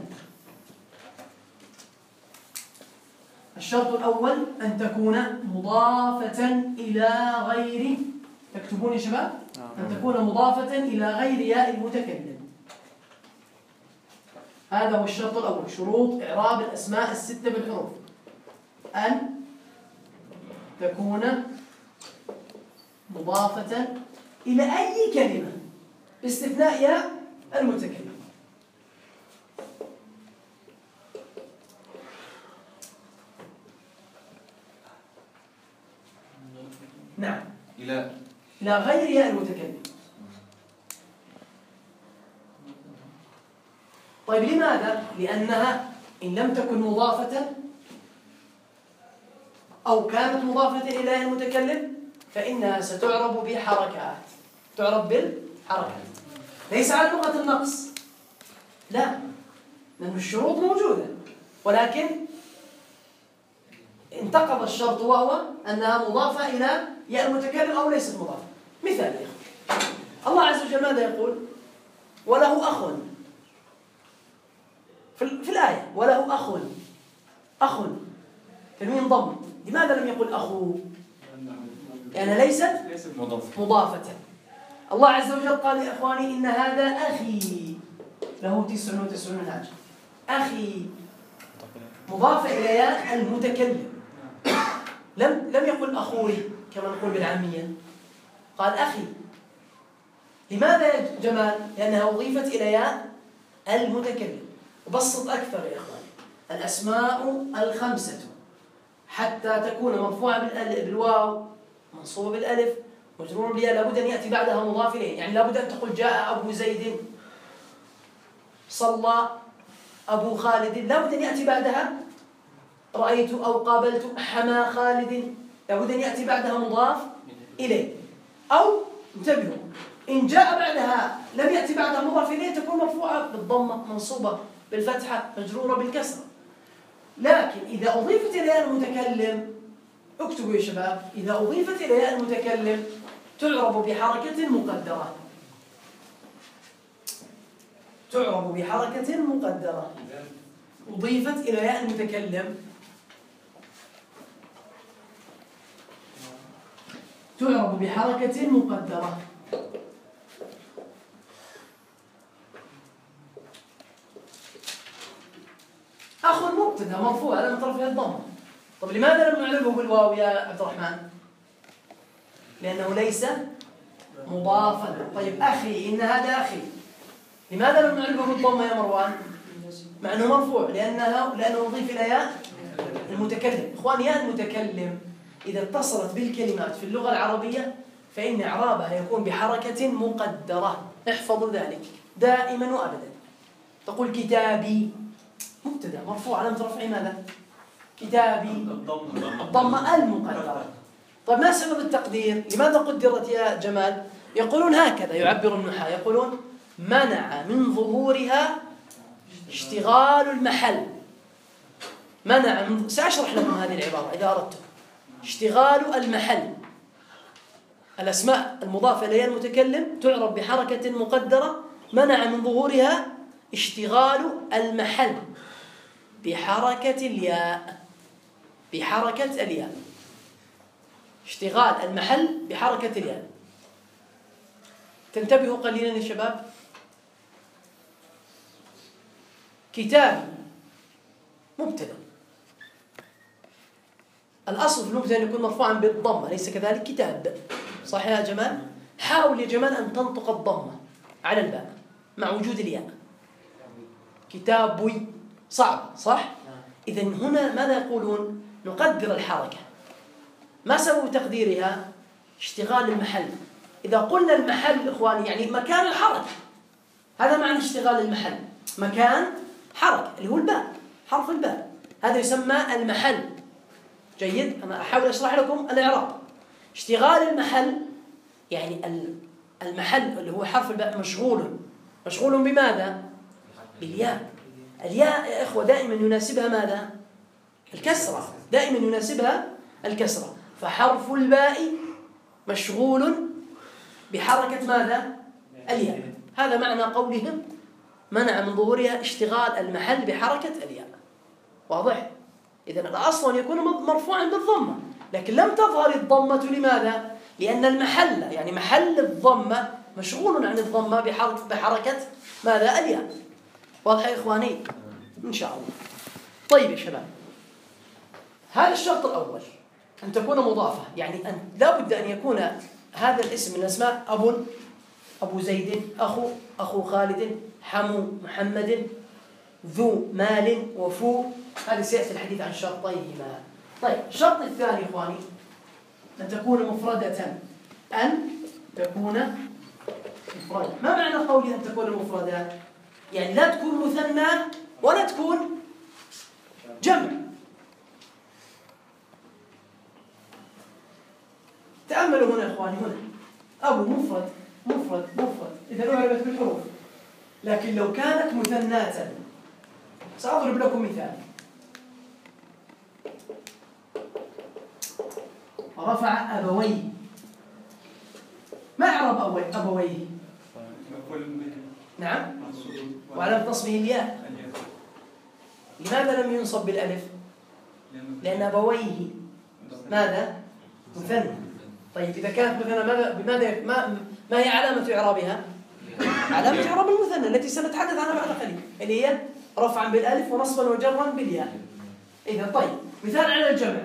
الشرط الأول أن تكون مضافة إلى غير، تكتبون يا شباب، أن تكون مضافة إلى غير ياء المتكلم. هذا هو الشرط الأول، شروط إعراب الأسماء الستة بالحروف: أن تكون مضافة إلى أي كلمة باستثناء ياء المتكلم. نعم، إلى غير ياء المتكلم. طيب لماذا؟ لأنها إن لم تكن مضافة أو كانت مضافة إلى ياء المتكلم فإنها ستعرب بحركات، تعرب بالحركات، ليس على لغة النقص، لا، لأن الشروط موجودة، ولكن انتقض الشرط وهو أنها مضافة إلى ياء المتكلم أو ليست مضافة. مثال يا أخي، الله عز وجل ماذا يقول؟ وله أخ في الآية، وله أخ تنوين ضم. لماذا لم يقل أخو؟ لأنها ليست مضافة. الله عز وجل قال يا إخواني إن هذا أخي له 99 نعجة. أخي مضافة إلى ياء المتكلم، لم يقل أخوي كما نقول بالعامية، قال أخي. لماذا يا جمال؟ لأنها أضيفت إلى ياء المتكلم. وبسط أكثر يا إخوان، الأسماء الخمسة حتى تكون مرفوعة بالواو، منصوبة بالألف، مجرورة بالياء، لابد أن يأتي بعدها مضاف إليه. يعني لابد أن تقول جاء أبو زيد، صلى أبو خالد، لابد أن يأتي بعدها رأيت أو قابلت حما خالد، لابد أن يأتي بعدها مضاف إليه. أو انتبهوا، إن جاء بعدها لم يأتي بعدها مضاف إليه تكون مرفوعة بالضمة، منصوبة بالفتحة، مجرورة بالكسرة. لكن إذا أضيفت إلى ياء المتكلم، اكتبوا يا شباب، إذا أضيفت إلى ياء المتكلم تعرب بحركة مقدرة، تعرب بحركة مقدرة. أضيفت إلى ياء المتكلم تعرب بحركة مقدرة. أخ مبتدأ مرفوع على طرفه الضمة. طب لماذا لم نعربه بالواو يا عبد الرحمن؟ لأنه ليس مضافا. طيب أخي، إن هذا أخي، لماذا لم نعربه بالضمة يا مروان؟ مع أنه مرفوع لأنه نضيف إلى ياء المتكلم. إخوان، ياء المتكلم إذا اتصلت بالكلمات في اللغة العربية فإن إعرابها يكون بحركة مقدرة. احفظوا ذلك دائما وأبدا. تقول كتابي، مبتدأ مرفوع علامة رفعه ماذا؟ كتابي، الضمة المقدرة. طيب ما سبب التقدير؟ لماذا قدرت يا جمال؟ يقولون هكذا، يعبر النحاة، يقولون منع من ظهورها اشتغال المحل. منع من، سأشرح لكم هذه العبارة إذا أردتم. اشتغال المحل، الأسماء المضافة إلى المتكلم تعرب بحركة مقدرة، منع من ظهورها اشتغال المحل بحركة الياء، بحركة الياء، اشتغال المحل بحركة الياء. تنتبهوا قليلا يا شباب. كتاب مبتدأ، الأصل في المبتدأ أن يكون مرفوعا بالضمة، ليس كذلك كتاب. صح يا جمال؟ حاول يا جمال أن تنطق الضمة على الباء مع وجود الياء. كتابي صعب، صح؟ إذن هنا ماذا يقولون؟ نقدر الحركة. ما سبب تقديرها؟ اشتغال المحل. إذا قلنا المحل إخواني يعني مكان الحركة، هذا معنى اشتغال المحل، مكان حركة اللي هو الباء، حرف الباء، هذا يسمى المحل. جيد؟ أنا أحاول أشرح لكم الإعراب. اشتغال المحل يعني المحل اللي هو حرف الباء مشغول بماذا؟ بالياء. الياء يا إخوة دائما يناسبها ماذا؟ الكسرة، دائما يناسبها الكسرة، فحرف الباء مشغول بحركة ماذا؟ الياء. هذا معنى قولهم منع من ظهورها اشتغال المحل بحركة الياء. واضح؟ إذن الأصل أن يكون مرفوعا بالضمة، لكن لم تظهر الضمة لماذا؟ لأن المحل يعني محل الضمة مشغول عن الضمة بحركة ماذا؟ الياء. واضح يا إخواني؟ إن شاء الله. طيب يا شباب، هذا الشرط الأول أن تكون مضافة، يعني أن لا بد أن يكون هذا الاسم من الأسماء أبو زيد، أخو خالد، حمو محمد، ذو مال وفو. هذا سيأتي الحديث عن شرطيهما. طيب الشرط الثاني إخواني أن تكون مفردة. أن تكون مفردة. ما معنى قولي أن تكون مفردة؟ يعني لا تكون مثنى ولا تكون جمع. تأملوا هنا إخواني، هنا أبو مفرد إذا أعربت بالحروف، لكن لو كانت مثناة سأضرب لكم مثال. رفع أبويه، ما إعراب أبويه؟ نعم، وعلامة نصبه الياء. لماذا لم ينصب بالألف؟ لأن أبويه ماذا؟ مثنى. طيب إذا كانت مثنى ما هي علامة إعرابها؟ علامة إعراب المثنى التي سنتحدث عنها بعد قليل، اللي هي رفعا بالألف ونصبا وجرا بالياء. إذا طيب مثال على الجمع،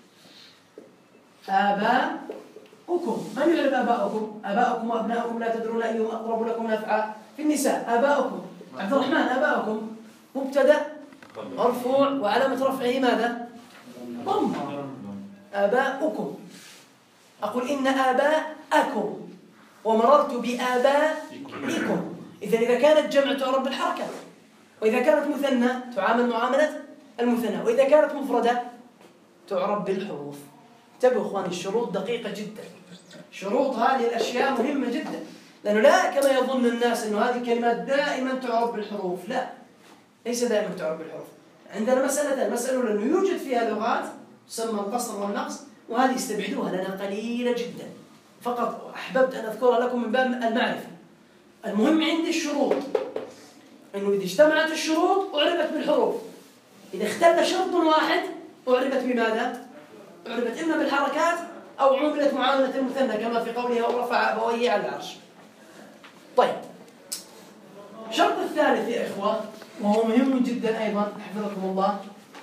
آباؤكم. من يعرف آباؤكم؟ آباؤكم وأبناؤكم لا تدرون أيهم أقرب لكم نفعا. في النساء آباؤكم، عبد الرحمن آباؤكم مبتدأ مرفوع وعلامة رفعه ماذا؟ ضمة. آباؤكم. أقول إن آباءكم ومررت بآبائكم. إذا كانت جمع تعرب بالحركة، وإذا كانت مثنى تعامل معاملة المثنى، وإذا كانت مفردة تعرب بالحروف. انتبهوا إخواني، الشروط دقيقة جدا. شروط هذه الأشياء مهمة جدا، لأنه لا كما يظن الناس أنه هذه الكلمات دائما تعرب بالحروف. لا، ليس دائما تعرب بالحروف. عندنا المسألة لأنه يوجد فيها لغات تسمى القصر والنقص، وهذه استبعدوها لنا قليلة جدا، فقط أحببت أن أذكرها لكم من باب المعرفة. المهم عندي الشروط، أنه إذا اجتمعت الشروط أعربت بالحروف، إذا اختل شرط واحد أعربت بماذا؟ أعربت إما بالحركات أو عملت معاملة المثنى كما في قوله ورفع أبويه على العرش. طيب الشرط الثالث يا إخوة، وهو مهم جدا أيضا حفظكم الله،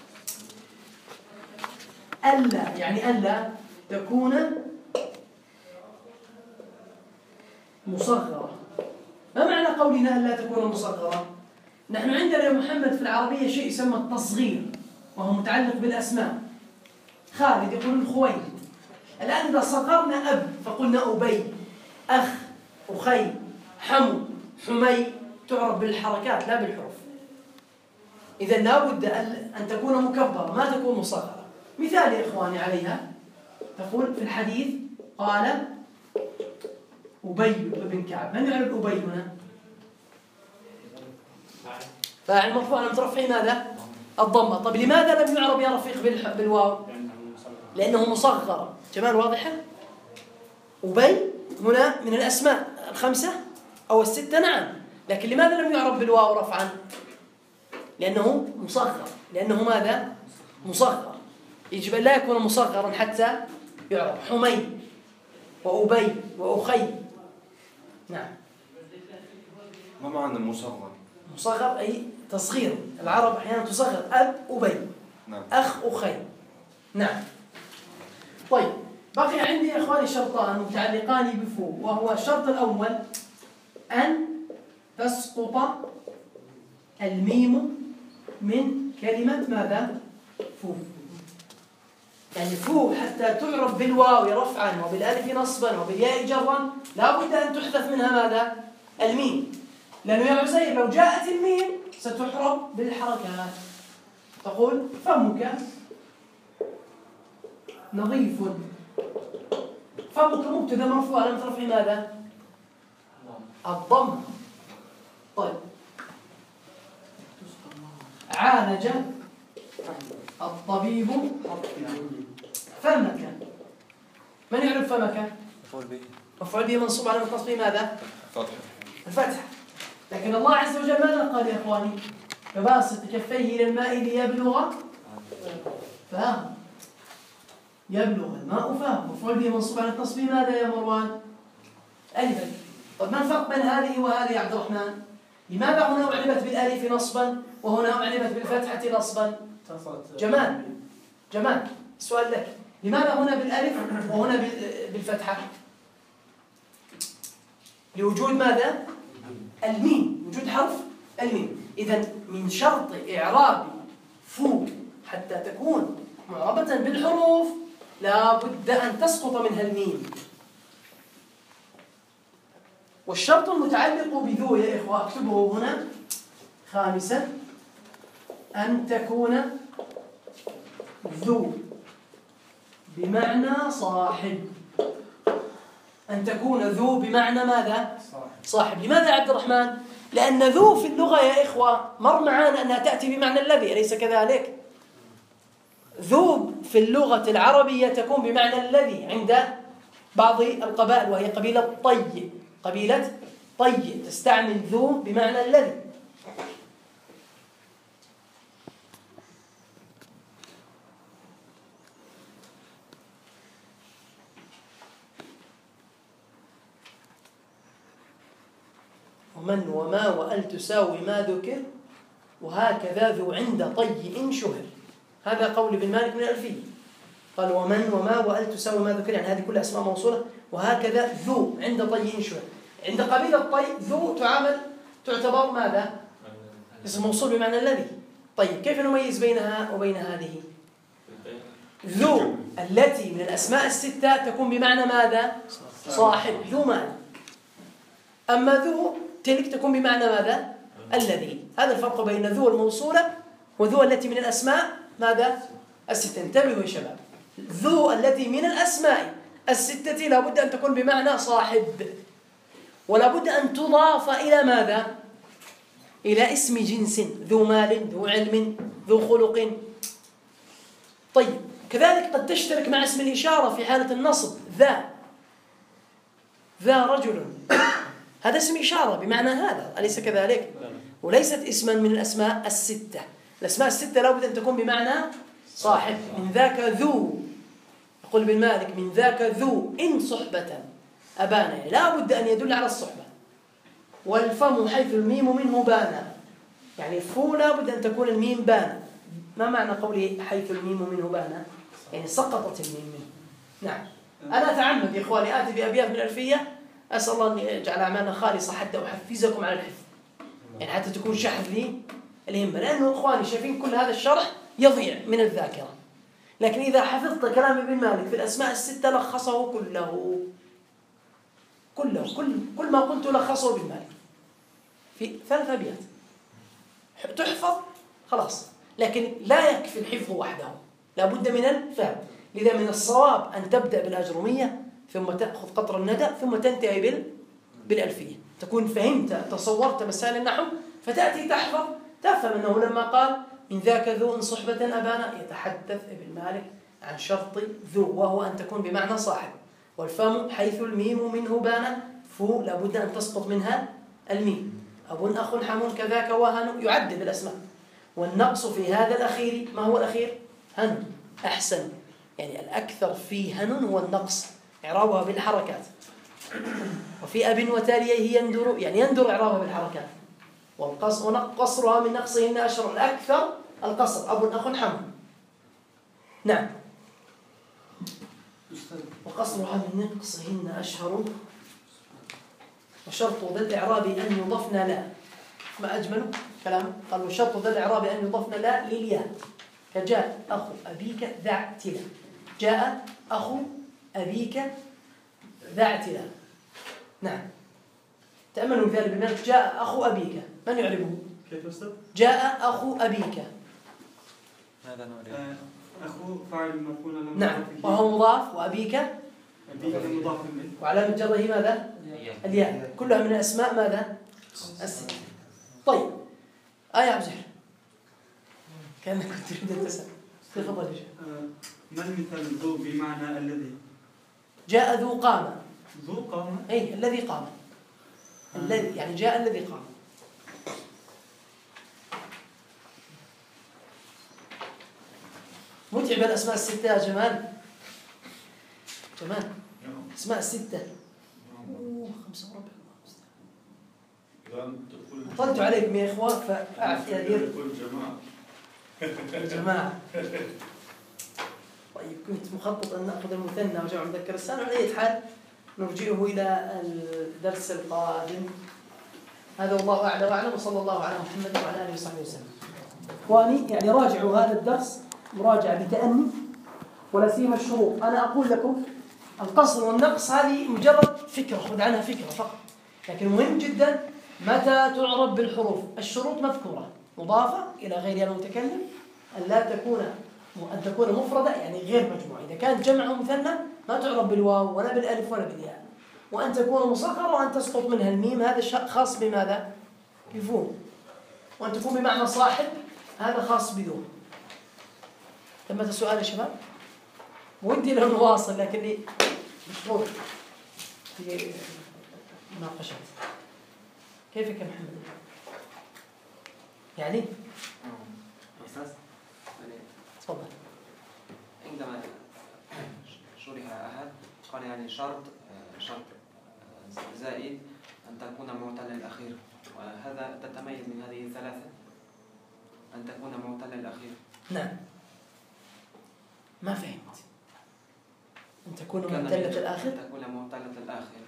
ألا تكون مصغرة. ما معنى قولنا ألا تكون مصغرة؟ نحن عندنا يا محمد في العربية شيء يسمى التصغير، وهو متعلق بالأسماء. خالد يقولون خويلد. الآن إذا صغرنا أب فقلنا أبي، أخ، أخي، حمو، حمي، تعرف بالحركات لا بالحروف. إذا لابد أن تكون مكبرة ما تكون مصغرة. مثال يا إخواني عليها، تقول في الحديث قال أبي بن كعب. من يعرف أبي هنا؟ فاعل مرفوع علامة رفعه ماذا؟ الضمة. طب لماذا لم يعرب يا رفيق بالواو؟ لأنه مصغر. جمال واضحة؟ أبي هنا من الأسماء الخمسة أو الستة، نعم، لكن لماذا لم يعرب بالواو رفعا؟ لأنه مصغر. لأنه ماذا؟ مصغر. يجب أن لا يكون مصغرا حتى يعرب. حمي وأبي وأخي. نعم. ما معنى مصغر؟ مصغر أي تصغير، العرب أحيانا تصغر أب أبي، أخ أخي. نعم. طيب بقي عندي يا إخواني شرطان متعلقان بفو، وهو الشرط الأول أن تسقط الميم من كلمة ماذا؟ فو. يعني فو حتى تعرف بالواو رفعا وبالالف نصبا وبالياء جرا لا بد أن تحذف منها ماذا؟ الميم. لأنه يا عزير لو جاءت الميم ستحرم بالحركات. تقول فمك نظيف. فمك مبتدا مرفوع علامة رفعه ماذا؟ الضم. طيب عالج الطبيب فمك. من يعرف فمك؟ مفعول به منصوب على نصبه ماذا؟ الفتح. لكن الله عز وجل ماذا قال يا اخواني؟ فباسط كفيه الى الماء ليبلغ فاه. يبلغ الماء فاه، مفعول به منصوب على نصبه ماذا يا مروان؟ الف. طب ما الفرق بين هذه وهذه يا عبد الرحمن؟ لماذا هنا أعلمت بالالف نصبا وهنا أعلمت بالفتحة نصبا؟ جمال السؤال لك، لماذا هنا بالالف وهنا بالفتحة؟ لوجود ماذا؟ الميم، وجود حرف الميم. إذن من شرط إعراب فو حتى تكون معربة بالحروف لا بد أن تسقط منها الميم. والشرط المتعلق بذو يا إخوة أكتبه هنا خامسا أن تكون ذو بمعنى صاحب. أن تكون ذو بمعنى ماذا؟ صاحب. لماذا يا عبد الرحمن؟ لأن ذو في اللغة يا إخوة مر معانا أنها تأتي بمعنى الذي، أليس كذلك؟ ذو في اللغة العربية تكون بمعنى الذي عند بعض القبائل، وهي قبيلة طي. قبيلة طي تستعمل ذو بمعنى الذي. ومن وما وأل تساوي ما ذكر وهكذا ذو عند طي إن شهر. هذا قول ابن مالك من الألفية. قال ومن وما وأل تساوي ما ذكر، يعني هذه كلها أسماء موصولة. وهكذا ذو عند طي إن شهر. عند قبيلة طي ذو تعتبر ماذا؟ اسم موصول بمعنى الذي. طيب كيف نميز بينها وبين هذه؟ ذو التي من الأسماء الستة تكون بمعنى ماذا؟ صاحب، ذو مال. أما ذو تلك تكون بمعنى ماذا؟ الذي. هذا الفرق بين ذو الموصولة وذو التي من الأسماء ماذا؟ الستة. انتبهوا يا شباب، ذو التي من الأسماء الستة لا بد أن تكون بمعنى صاحب، ولا بد أن تضاف إلى ماذا؟ إلى اسم جنس، ذو مال، ذو علم، ذو خلق. طيب كذلك قد تشترك مع اسم الإشارة في حالة النصب، ذا رجل، هذا اسم إشارة بمعنى هذا، أليس كذلك؟ وليست اسما من الأسماء الستة. الأسماء الستة لا بد أن تكون بمعنى صاحب. من ذاك ذو، يقول ابن مالك من ذاك ذو إن صحبة أبانا، لا بد أن يدل على الصحبة. والفم حيث الميم منه بانا، يعني فو لا بد أن تكون الميم بانا. ما معنى قوله حيث الميم منه بانا؟ يعني سقطت الميم منه. نعم. أنا أتعمد يا إخواني آتي بأبيات من الألفية، أسأل الله أن يجعل أعمالنا خالصة حتى أحفزكم على الحفظ، يعني حتى تكون شحذ لي الهمة. لأنه إخواني شايفين كل هذا الشرح يضيع من الذاكرة، لكن إذا حفظت كلام ابن مالك في الأسماء الستة لخصه كل ما قلت لخصه ابن مالك في 3 أبيات تحفظ خلاص. لكن لا يكفي الحفظ وحده، لا بد من الفهم. لذا من الصواب أن تبدأ بالأجرومية ثم تأخذ قطر الندى ثم تنتهي بالألفية، تكون فهمت تصورت مسائل النحو، فتأتي تحفظ تفهم أنه لما قال من ذاك ذو إن صحبة أبانا يتحدث ابن مالك عن شرط ذو، وهو أن تكون بمعنى صاحب. والفم حيث الميم منه بانا، فو لابد أن تسقط منها الميم. أب أخ حم كذاك وهن، يعدد الأسماء. والنقص في هذا الأخير، ما هو الأخير؟ هن، أحسن، يعني الأكثر في هن هو النقص، إعرابها بالحركات. وفي أب وتاليه يندر، يعني يندر إعرابها بالحركات. وقصرها من نقصهن أشهر، الأكثر القصر، أب أخ حم. نعم. وقصرها من نقصهن أشهر، وشرط ذا الإعراب أن يضفن لا. ما أجمل كلام؟ قال وشرط ذا الإعراب أن يضفن لا للياء، كجاء أخو أبيك ذا اعتلا. جاء أخو أبيك ذا اعتلا. نعم. تأملوا مثال بالمثل جاء أخو أبيك، من يعرفه؟ كيف أستاذ؟ جاء أخو أبيك. هذا نعرف. أخو فاعل مرفوع لم نعم، وهو مضاف، وأبيك أبيك مضاف إليه. وعلامة جره ماذا؟ الياء. كلها من الأسماء ماذا؟ الستة. طيب آية عبد الزهر كأنك تريد أن تسأل. تفضل يا شيخ. ما المثال ذو بمعنى الذي؟ جاء ذو قام. ذو قام؟ أي الذي قام. الذي يعني جاء الذي قام. متعب الأسماء الستة يا جمال. جمال أسماء الستة. 5 وربع. طلت عليكم يا إخوة فأعتذر. جماعة. طيب كنت مخطط أن نأخذ المثنى وجمع مذكر السالم، على أي حال نرجئه إلى الدرس القادم. هذا والله أعلى وأعلم، وصلى الله على محمد وعلى آله وصحبه وسلم. إخواني يعني راجعوا هذا الدرس مراجعة بتأني، ولا سيما الشروط. أنا أقول لكم القصر والنقص هذه مجرد فكرة، خذ عنها فكرة فقط، لكن مهم جدا متى تعرب بالحروف. الشروط مذكورة مضافة إلى غيرها المتكلم، أن تكون مفردة يعني غير مجموعة. إذا كانت جمع أو مثنى ما تعرب بالواو ولا بالألف ولا بالياء. وأن تكون مصغرة وأن تسقط منها الميم، هذا خاص بماذا؟ بفوق. وأن تكون بمعنى صاحب، هذا خاص بذو. تم السؤال يا شباب؟ ودي لو نواصل لكني مشغول في مناقشات. كيفك يا محمد؟ يعني؟ أستاذ تفضل. عندما شرح أحد قال يعني شرط زائد أن تكون معتل الأخير، وهذا تتميز من هذه الثلاثة أن تكون معتل الأخير. نعم. ما فهمت. أن تكون معتلة الآخر؟ أن تكون معتلة الآخر،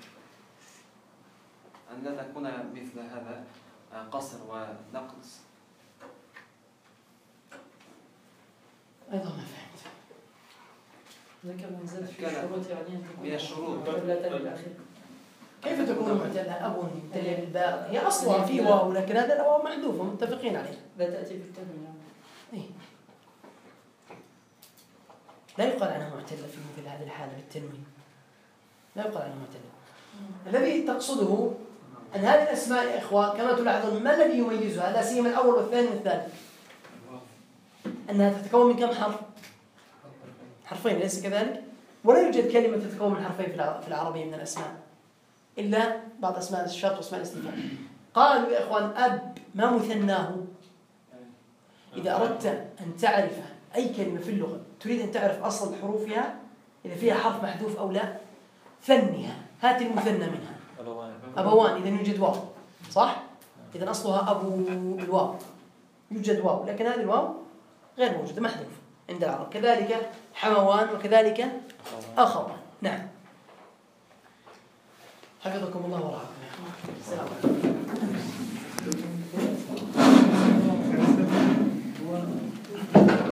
أن لا تكون مثل هذا قصر ونقص. أيضا ما فهمت. ذكر من زاد في الشروط يعني من الشروط كيف تكون معتلة؟ أبو مبتلى بالباء، هي أصلها في واو لكن هذا الواو محذوف متفقين عليه. لا تأتي بالتنوين. إيه. لا يقال عنها معتلة في مثل هذه الحالة بالتنوين. لا يقال عنها معتلة. الذي تقصده أن هذه الأسماء يا إخوة كما تلاحظون ما الذي يميزها؟ لا سيما الأول والثاني والثالث، أنها تتكون من كم حرف؟ حرفين، أليس كذلك؟ ولا يوجد كلمة تتكون من حرفين في العربية من الأسماء إلا بعض أسماء الشرط وأسماء الاستفهام. قالوا يا إخوان أب ما مثناه؟ إذا أردت أن تعرف أي كلمة في اللغة تريد أن تعرف أصل حروفها إذا فيها حرف محذوف أو لا، ثنها، هات المثنى منها. أبوان إذا يوجد واو، صح؟ إذا أصلها أبو الواو، يوجد واو، لكن هذه الواو غير موجودة محذوف عند العرب. كذلك حموان وكذلك أخوان. نعم. حفظكم الله ورعاكم. السلام عليكم.